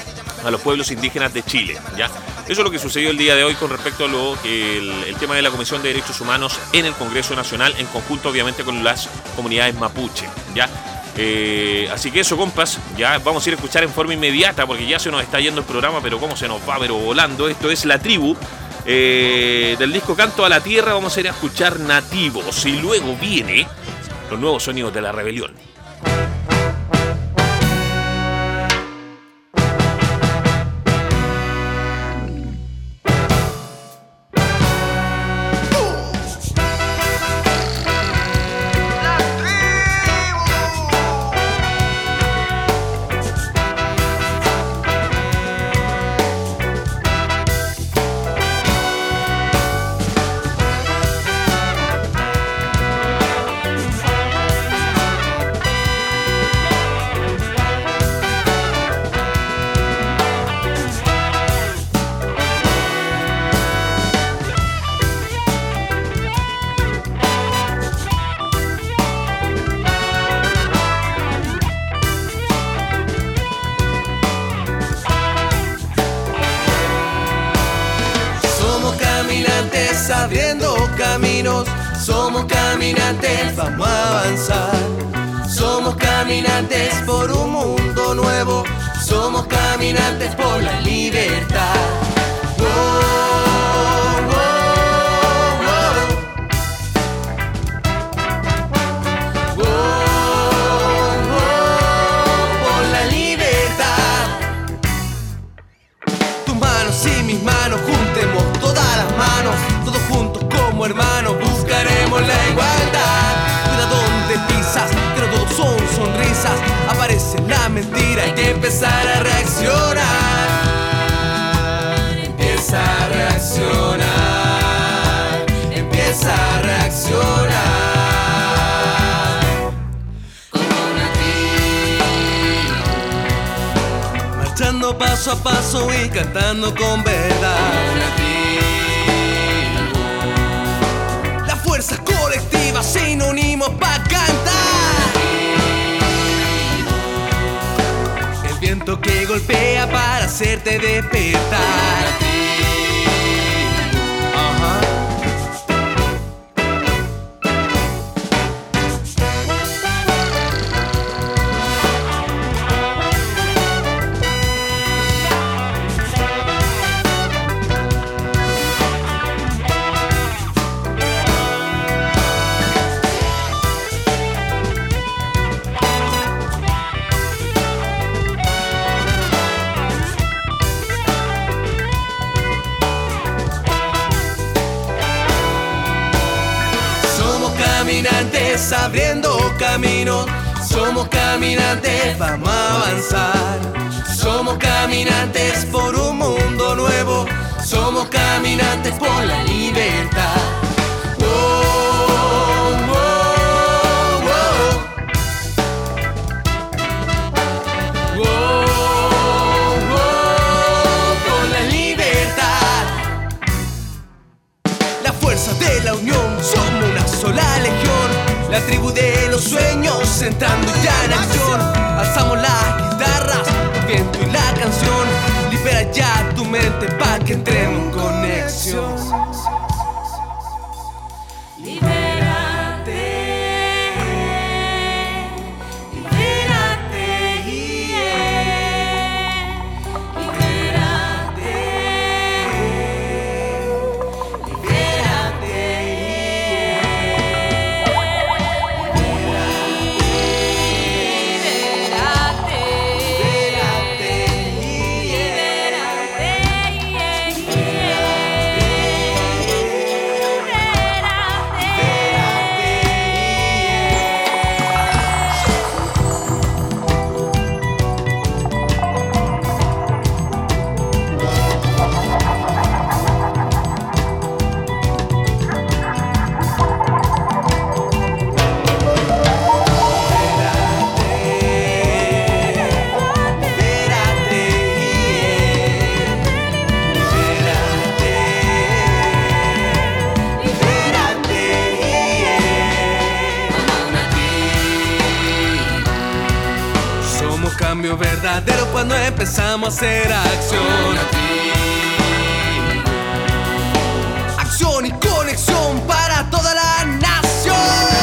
a los pueblos indígenas de Chile, ¿ya? Eso es lo que sucedió el día de hoy con respecto a lo que el, el tema de la Comisión de Derechos Humanos en el Congreso Nacional, en conjunto obviamente con las comunidades mapuche, ¿ya? Eh, así que eso, compas, ya vamos a ir a escuchar en forma inmediata porque ya se nos está yendo el programa, pero cómo se nos va, pero volando. Esto es La Tribu, eh, del disco Canto a la Tierra. Vamos a ir a escuchar Nativos y luego viene los nuevos sonidos de la rebelión. Abriendo caminos, somos caminantes, vamos a avanzar. Somos caminantes por un mundo nuevo, somos caminantes por la libertad. Oh, oh, oh. caminando paso a paso y cantando con verdad. La fuerza colectiva, sinónimo pa' cantar. El viento que golpea para hacerte despertar. Caminantes abriendo caminos, somos caminantes, vamos a avanzar. Somos caminantes por un mundo nuevo, somos caminantes por la libertad. Oh, oh, oh. Oh, oh, por la libertad. La fuerza de la unión, somos una sola legión. La tribu de los sueños entrando ya en acción. Alzamos las guitarras, el viento y la canción. Libera ya tu mente pa' que entremos en conexión. Libérate, libérate, yeah. Libérate, libérate, cambio verdadero cuando empezamos a hacer acción. Acción y conexión para toda la nación.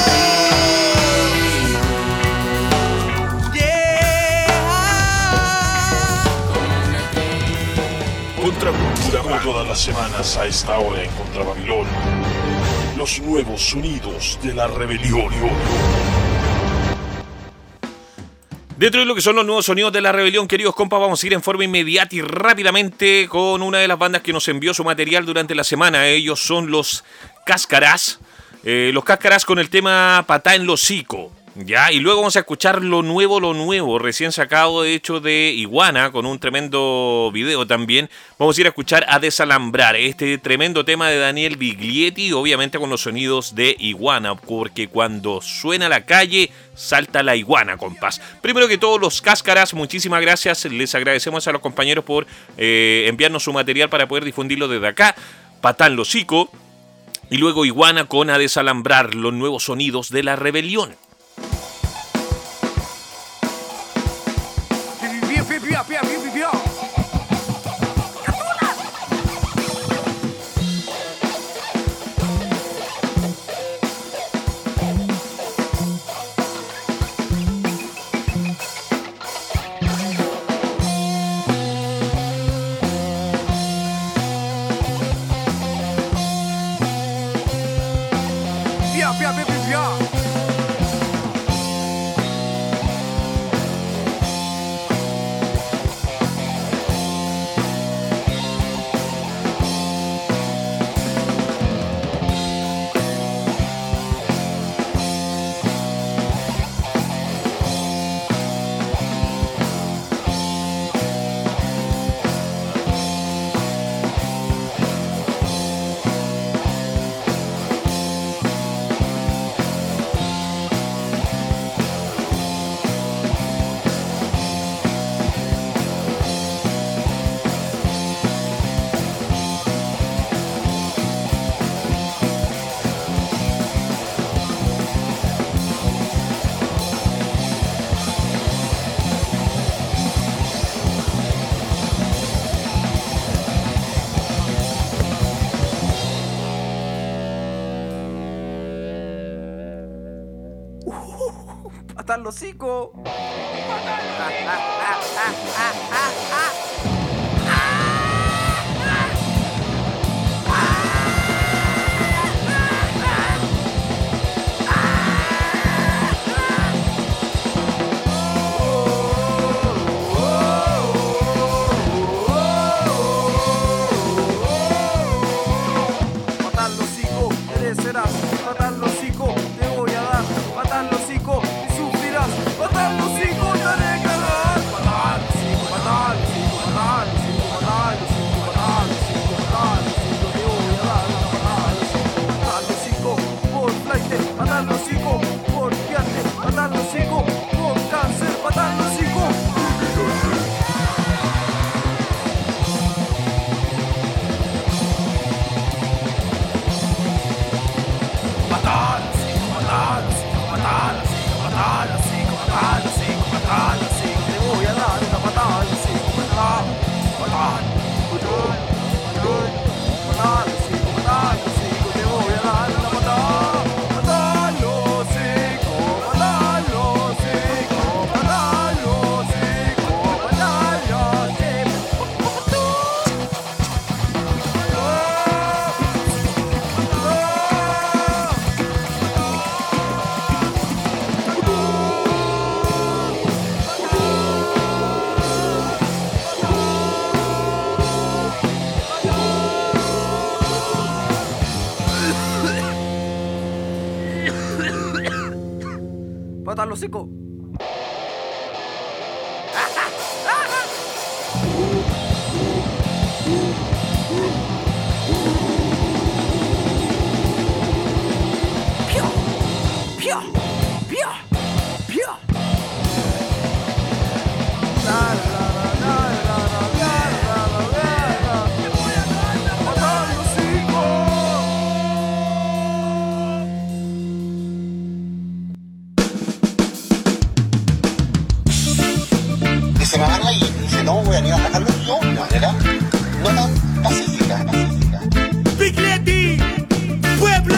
Contracultura como todas las semanas a esta hora en Contra Babilón. Los nuevos sonidos de la rebelión. Dentro de lo que son los nuevos sonidos de la rebelión, queridos compas, vamos a ir en forma inmediata y rápidamente con una de las bandas que nos envió su material durante la semana. Ellos son los Cáscaras. Eh, los Cáscaras con el tema Patá en lo hocico. Ya, y luego vamos a escuchar lo nuevo, lo nuevo, recién sacado de hecho de Iguana, con un tremendo video también. Vamos a ir a escuchar a Desalambrar, este tremendo tema de Daniel Biglietti, obviamente con los sonidos de Iguana, porque cuando suena la calle, salta la iguana, compás. Primero que todo, los Cáscaras, muchísimas gracias, les agradecemos a los compañeros por eh, enviarnos su material para poder difundirlo desde acá. Patá en lo hocico, y luego Iguana con A Desalambrar, los nuevos sonidos de la rebelión. ¡Hasta el hocico! Serás, matar los hocico, te voy a dar, matar los hocico y sufrirás, matar los hocico, te haré cagar, matar los hocico, matar los hocico, matar los hocico, matar los hocico, matar los hocico, matar los hocico, te voy a dar, matar los hocico, matar los hocico, por flight, matar los hocico, por viaje, matar los hocico, por cáncer, matar los hocico. ¡Matar los hocico! Se me van a ir, dice, no, voy a ir a atacarlo yo de manera no tan pacífica, pacífica. ¡Bicleti! ¡Pueblo!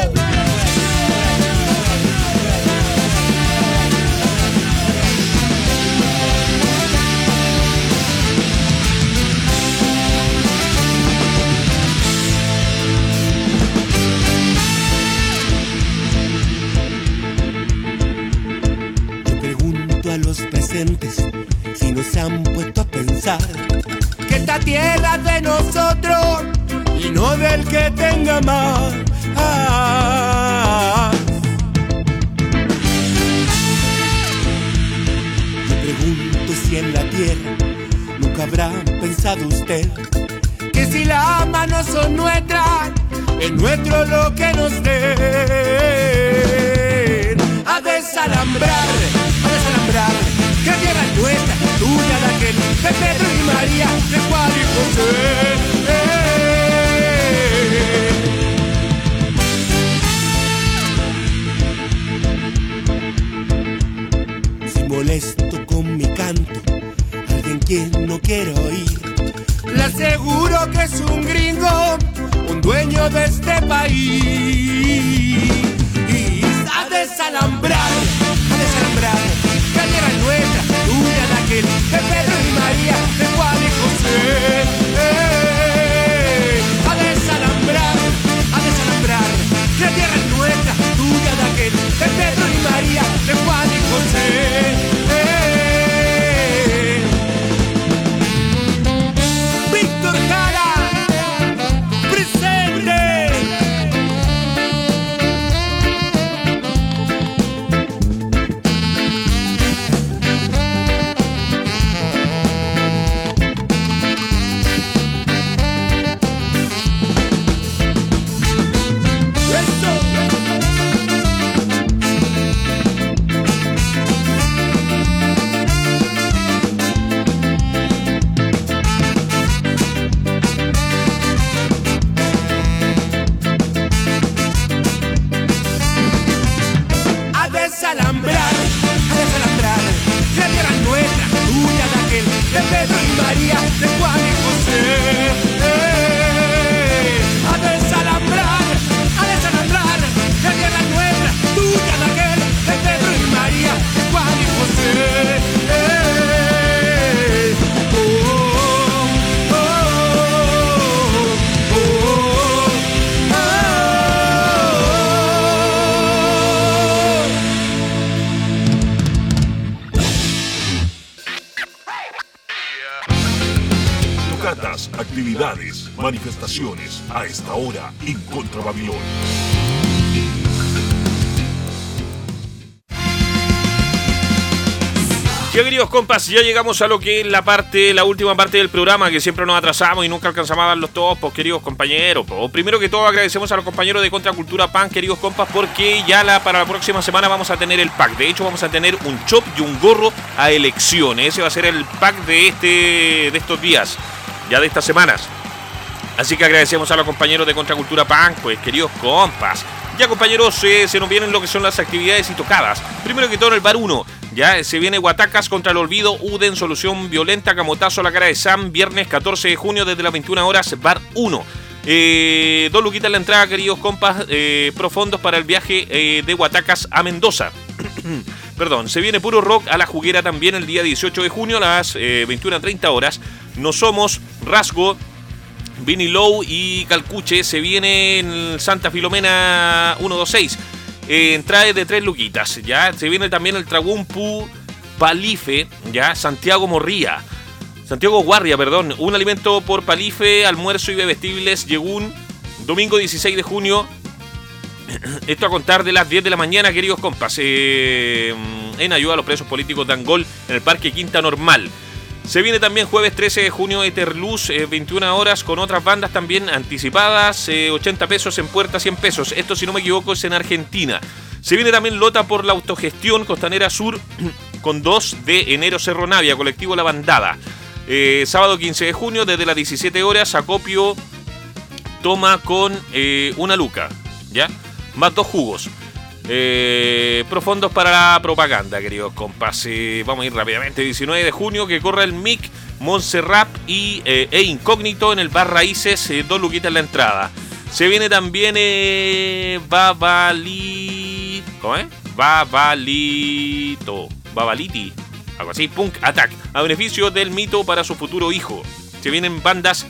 Yo pregunto a los presentes si no se han puesto a pensar que esta tierra es de nosotros y no del que tenga más. Ah. Yo pregunto si en la tierra nunca habrá pensado usted que si las manos son nuestras, es nuestro lo que nos den. A desalambrar, a desalambrar, que tierra es nuestra, tuya de aquel, de Pedro y María, de Juan y José. Si molesto con mi canto, alguien quien no quiero oír, le aseguro que es un gringo, un dueño de este país. A desalambrar, a desalambrar, que tierra es nuestra, tuya de aquel, de Pedro y María, de Juan y José. A desalambrar, a desalambrar, que tierra es nuestra, tuya de aquel, de Pedro y María, de Juan y José. Víctor Jara, presente. Pedro y marchas, actividades, manifestaciones a esta hora en Contra Babilón. Ya, queridos compas, ya llegamos a lo que es la parte, la última parte del programa, que siempre nos atrasamos y nunca alcanzamos a dar los topos, queridos compañeros. Pues, primero que todo agradecemos a los compañeros de Contracultura Punk, queridos compas, porque ya la, para la próxima semana vamos a tener el pack. De hecho, vamos a tener un chop y un gorro a elecciones. Ese va a ser el pack de, este, de estos días, ya de estas semanas. Así que agradecemos a los compañeros de Contracultura Punk, pues, queridos compas. Ya, compañeros, eh, se nos vienen lo que son las actividades y tocadas. Primero que todo en el Bar uno. Ya se viene Guatacas contra el Olvido, Uden, Solución Violenta, Camotazo a la cara de Sam, viernes catorce de junio desde las veintiuna horas, Bar uno. Eh, dos luquitas la entrada, queridos compas, eh, profundos para el viaje eh, de Guatacas a Mendoza. Perdón, se viene Puro Rock a la Juguera también el día dieciocho de junio a las eh, veintiuna treinta horas. No Somos, Rasgo, Vinny Low y Calcuche se viene en Santa Filomena ciento veintiséis. Eh, entrada de tres luquitas, ya se viene también el Tragumpu Palife, ya Santiago Morría, Santiago Guardia, perdón, un alimento por Palife, almuerzo y bebestibles, Yegún, domingo dieciséis de junio, esto a contar de las diez de la mañana, queridos compas, eh, en ayuda a los presos políticos de Angol en el Parque Quinta Normal. Se viene también jueves trece de junio Eterluz, eh, veintiuna horas, con otras bandas también anticipadas, eh, ochenta pesos en puerta, cien pesos. Esto, si no me equivoco, es en Argentina. Se viene también Lota por la Autogestión, Costanera Sur, con dos de enero Cerro Navia, colectivo La Bandada. Eh, sábado quince de junio, desde las diecisiete horas, Acopio toma con eh, una luca, ¿ya? Más dos jugos. Eh, profundos para la propaganda, queridos compas. Eh, vamos a ir rápidamente. diecinueve de junio que corre el M I C, Montserrat y, eh, e Incógnito en el Bar Raíces, eh, dos luquitas en la entrada. Se viene también eh, Babali... ¿Cómo es? Babalito Babaliti, algo así, Punk Attack, a beneficio del Mito para su futuro hijo. Se vienen bandas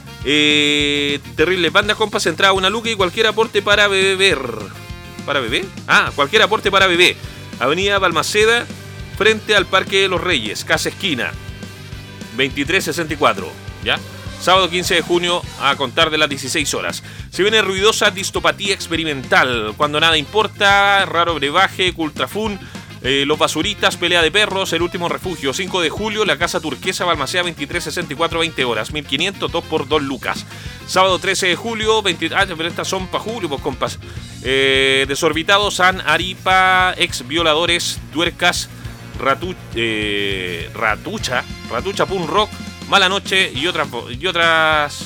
eh, terribles bandas, compas, entrada una luca y cualquier aporte para beber. ¿Para bebé? Ah, cualquier aporte para bebé. Avenida Balmaceda, frente al Parque de los Reyes, Casa Esquina, veintitrés sesenta y cuatro, ¿ya? Sábado quince de junio a contar de las dieciséis horas. Se viene Ruidosa Distopatía Experimental, Cuando Nada Importa, Raro Brebaje, Cultrafun, eh, Los Basuritas, Pelea de Perros, El Último Refugio. cinco de julio, La Casa Turquesa, Balmaceda, veintitrés sesenta y cuatro, veinte horas, mil quinientos, dos por dos lucas. Sábado trece de julio, veinte... Ah, pero estas son para julio, pues, compas. Eh, Desorbitados, San Aripa, Ex Violadores, Tuercas, Ratu, eh, Ratucha, Ratucha Punk Rock, Mala Noche y otras, y otras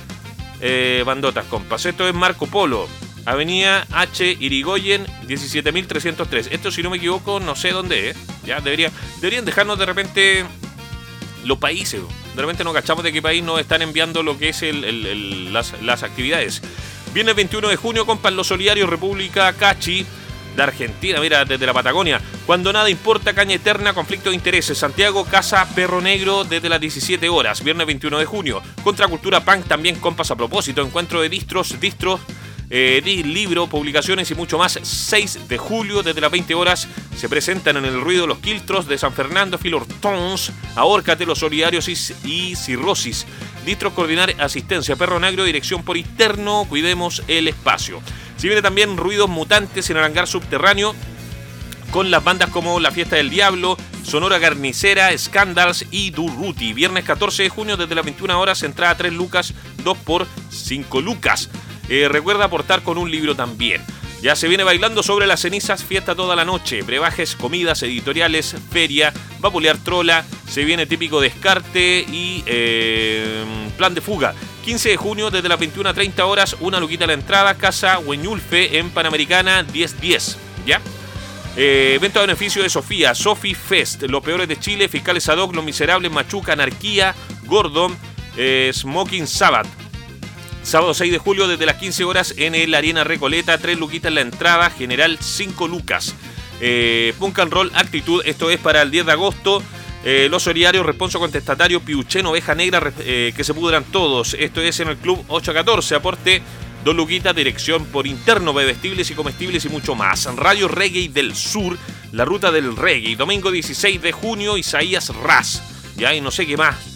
eh, bandotas, compas. Esto es Marco Polo, Avenida H. Irigoyen, diecisiete mil trescientos tres. Esto, si no me equivoco, no sé dónde es. Ya debería, deberían dejarnos de repente los países. De repente no cachamos de qué país nos están enviando lo que es el, el, el, las, las actividades. Viernes veintiuno de junio, compas, Los Solidarios, República Cachi, de Argentina, mira, desde la Patagonia. Cuando Nada Importa, Caña Eterna, Conflicto de Intereses, Santiago, Casa Perro Negro, desde las diecisiete horas. Viernes veintiuno de junio. Contracultura Punk, también, compas, a propósito. Encuentro de distros, distros, eh, libro, publicaciones y mucho más. seis de julio, desde las veinte horas, se presentan en el Ruido Los Quiltros de San Fernando, Filortons, Ahórcate, Los Solidarios y, y Cirrosis. Distros coordinar asistencia, Perro Negro, dirección por interno, cuidemos el espacio. Si viene también Ruidos Mutantes en el hangar subterráneo, con las bandas como La Fiesta del Diablo, Sonora Carnicera, Scandals y Durruti. Viernes catorce de junio desde las veintiuna horas, entrada tres lucas, dos por cinco lucas. Eh, recuerda aportar con un libro también. Ya se viene Bailando sobre las cenizas, fiesta toda la noche, brebajes, comidas, editoriales, feria, va a pulear trola, se viene Típico Descarte y eh, Plan de Fuga. quince de junio desde las veintiuna treinta horas, una luquita a la entrada, Casa Hueñulfe en Panamericana diez diez, ¿ya? Eh, evento a beneficio de Sofía, Sofi Fest, Los Peores de Chile, Fiscales Ad Hoc, Los Miserables, Machuca, Anarquía, Gordon, eh, Smoking Sabbath. Sábado seis de julio desde las quince horas en el Arena Recoleta, tres luquitas en la entrada, general cinco lucas. Eh, Punk and Roll Actitud, esto es para el diez de agosto. Eh, los Solidarios, Responso Contestatario, Piuchen, Oveja Negra, eh, que se pudran todos. Esto es en el Club ocho catorce, aporte dos luquitas, dirección por interno, bebestibles y comestibles y mucho más. Radio Reggae del Sur, la ruta del reggae. Domingo dieciséis de junio, Isaías Raz. Ya, y no sé qué más.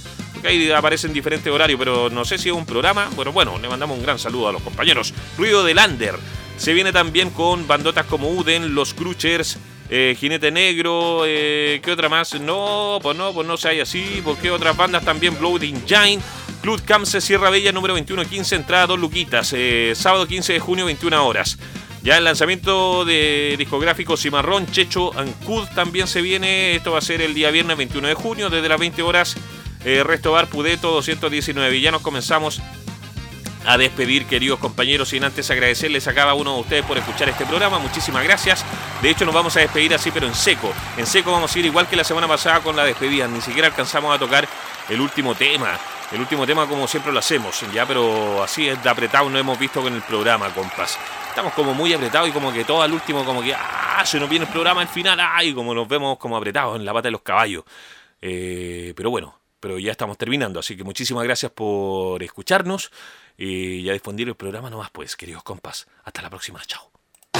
porque ahí aparecen diferentes horarios, pero no sé si es un programa. Bueno, bueno, le mandamos un gran saludo a los compañeros. Ruido de Lander. Se viene también con bandotas como Uden, Los Cruchers, eh, Jinete Negro, eh, ¿qué otra más? No, pues no, pues no se hay así, porque otras bandas también, Blooding Giant, Club Camse, Sierra Bella, número veintiuno quince, entrada dos luquitas, eh, sábado quince de junio, veintiuna horas. Ya el lanzamiento de discográfico Cimarrón, Checho Ancud también se viene, esto va a ser el día viernes veintiuno de junio, desde las veinte horas, eh, Resto Bar Pudeto doscientos diecinueve, y ya nos comenzamos a despedir, queridos compañeros, sin antes agradecerles a cada uno de ustedes por escuchar este programa. Muchísimas gracias. De hecho, nos vamos a despedir así, pero en seco. En seco vamos a ir igual que la semana pasada con la despedida. Ni siquiera alcanzamos a tocar el último tema. El último tema como siempre lo hacemos, ya, pero así es de apretado no hemos visto con el programa, compas. Estamos como muy apretados y como que todo al último, como que ¡ah! Se nos viene el programa al final, ¡ay! Como nos vemos como apretados en la pata de los caballos. Eh, pero bueno, pero ya estamos terminando, así que muchísimas gracias por escucharnos. Y ya difundir el programa nomás, pues, queridos compas. Hasta la próxima, chao.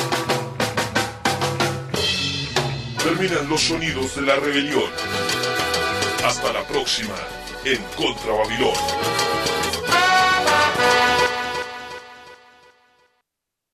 Terminan los sonidos de la rebelión. Hasta la próxima en Contra Babilón.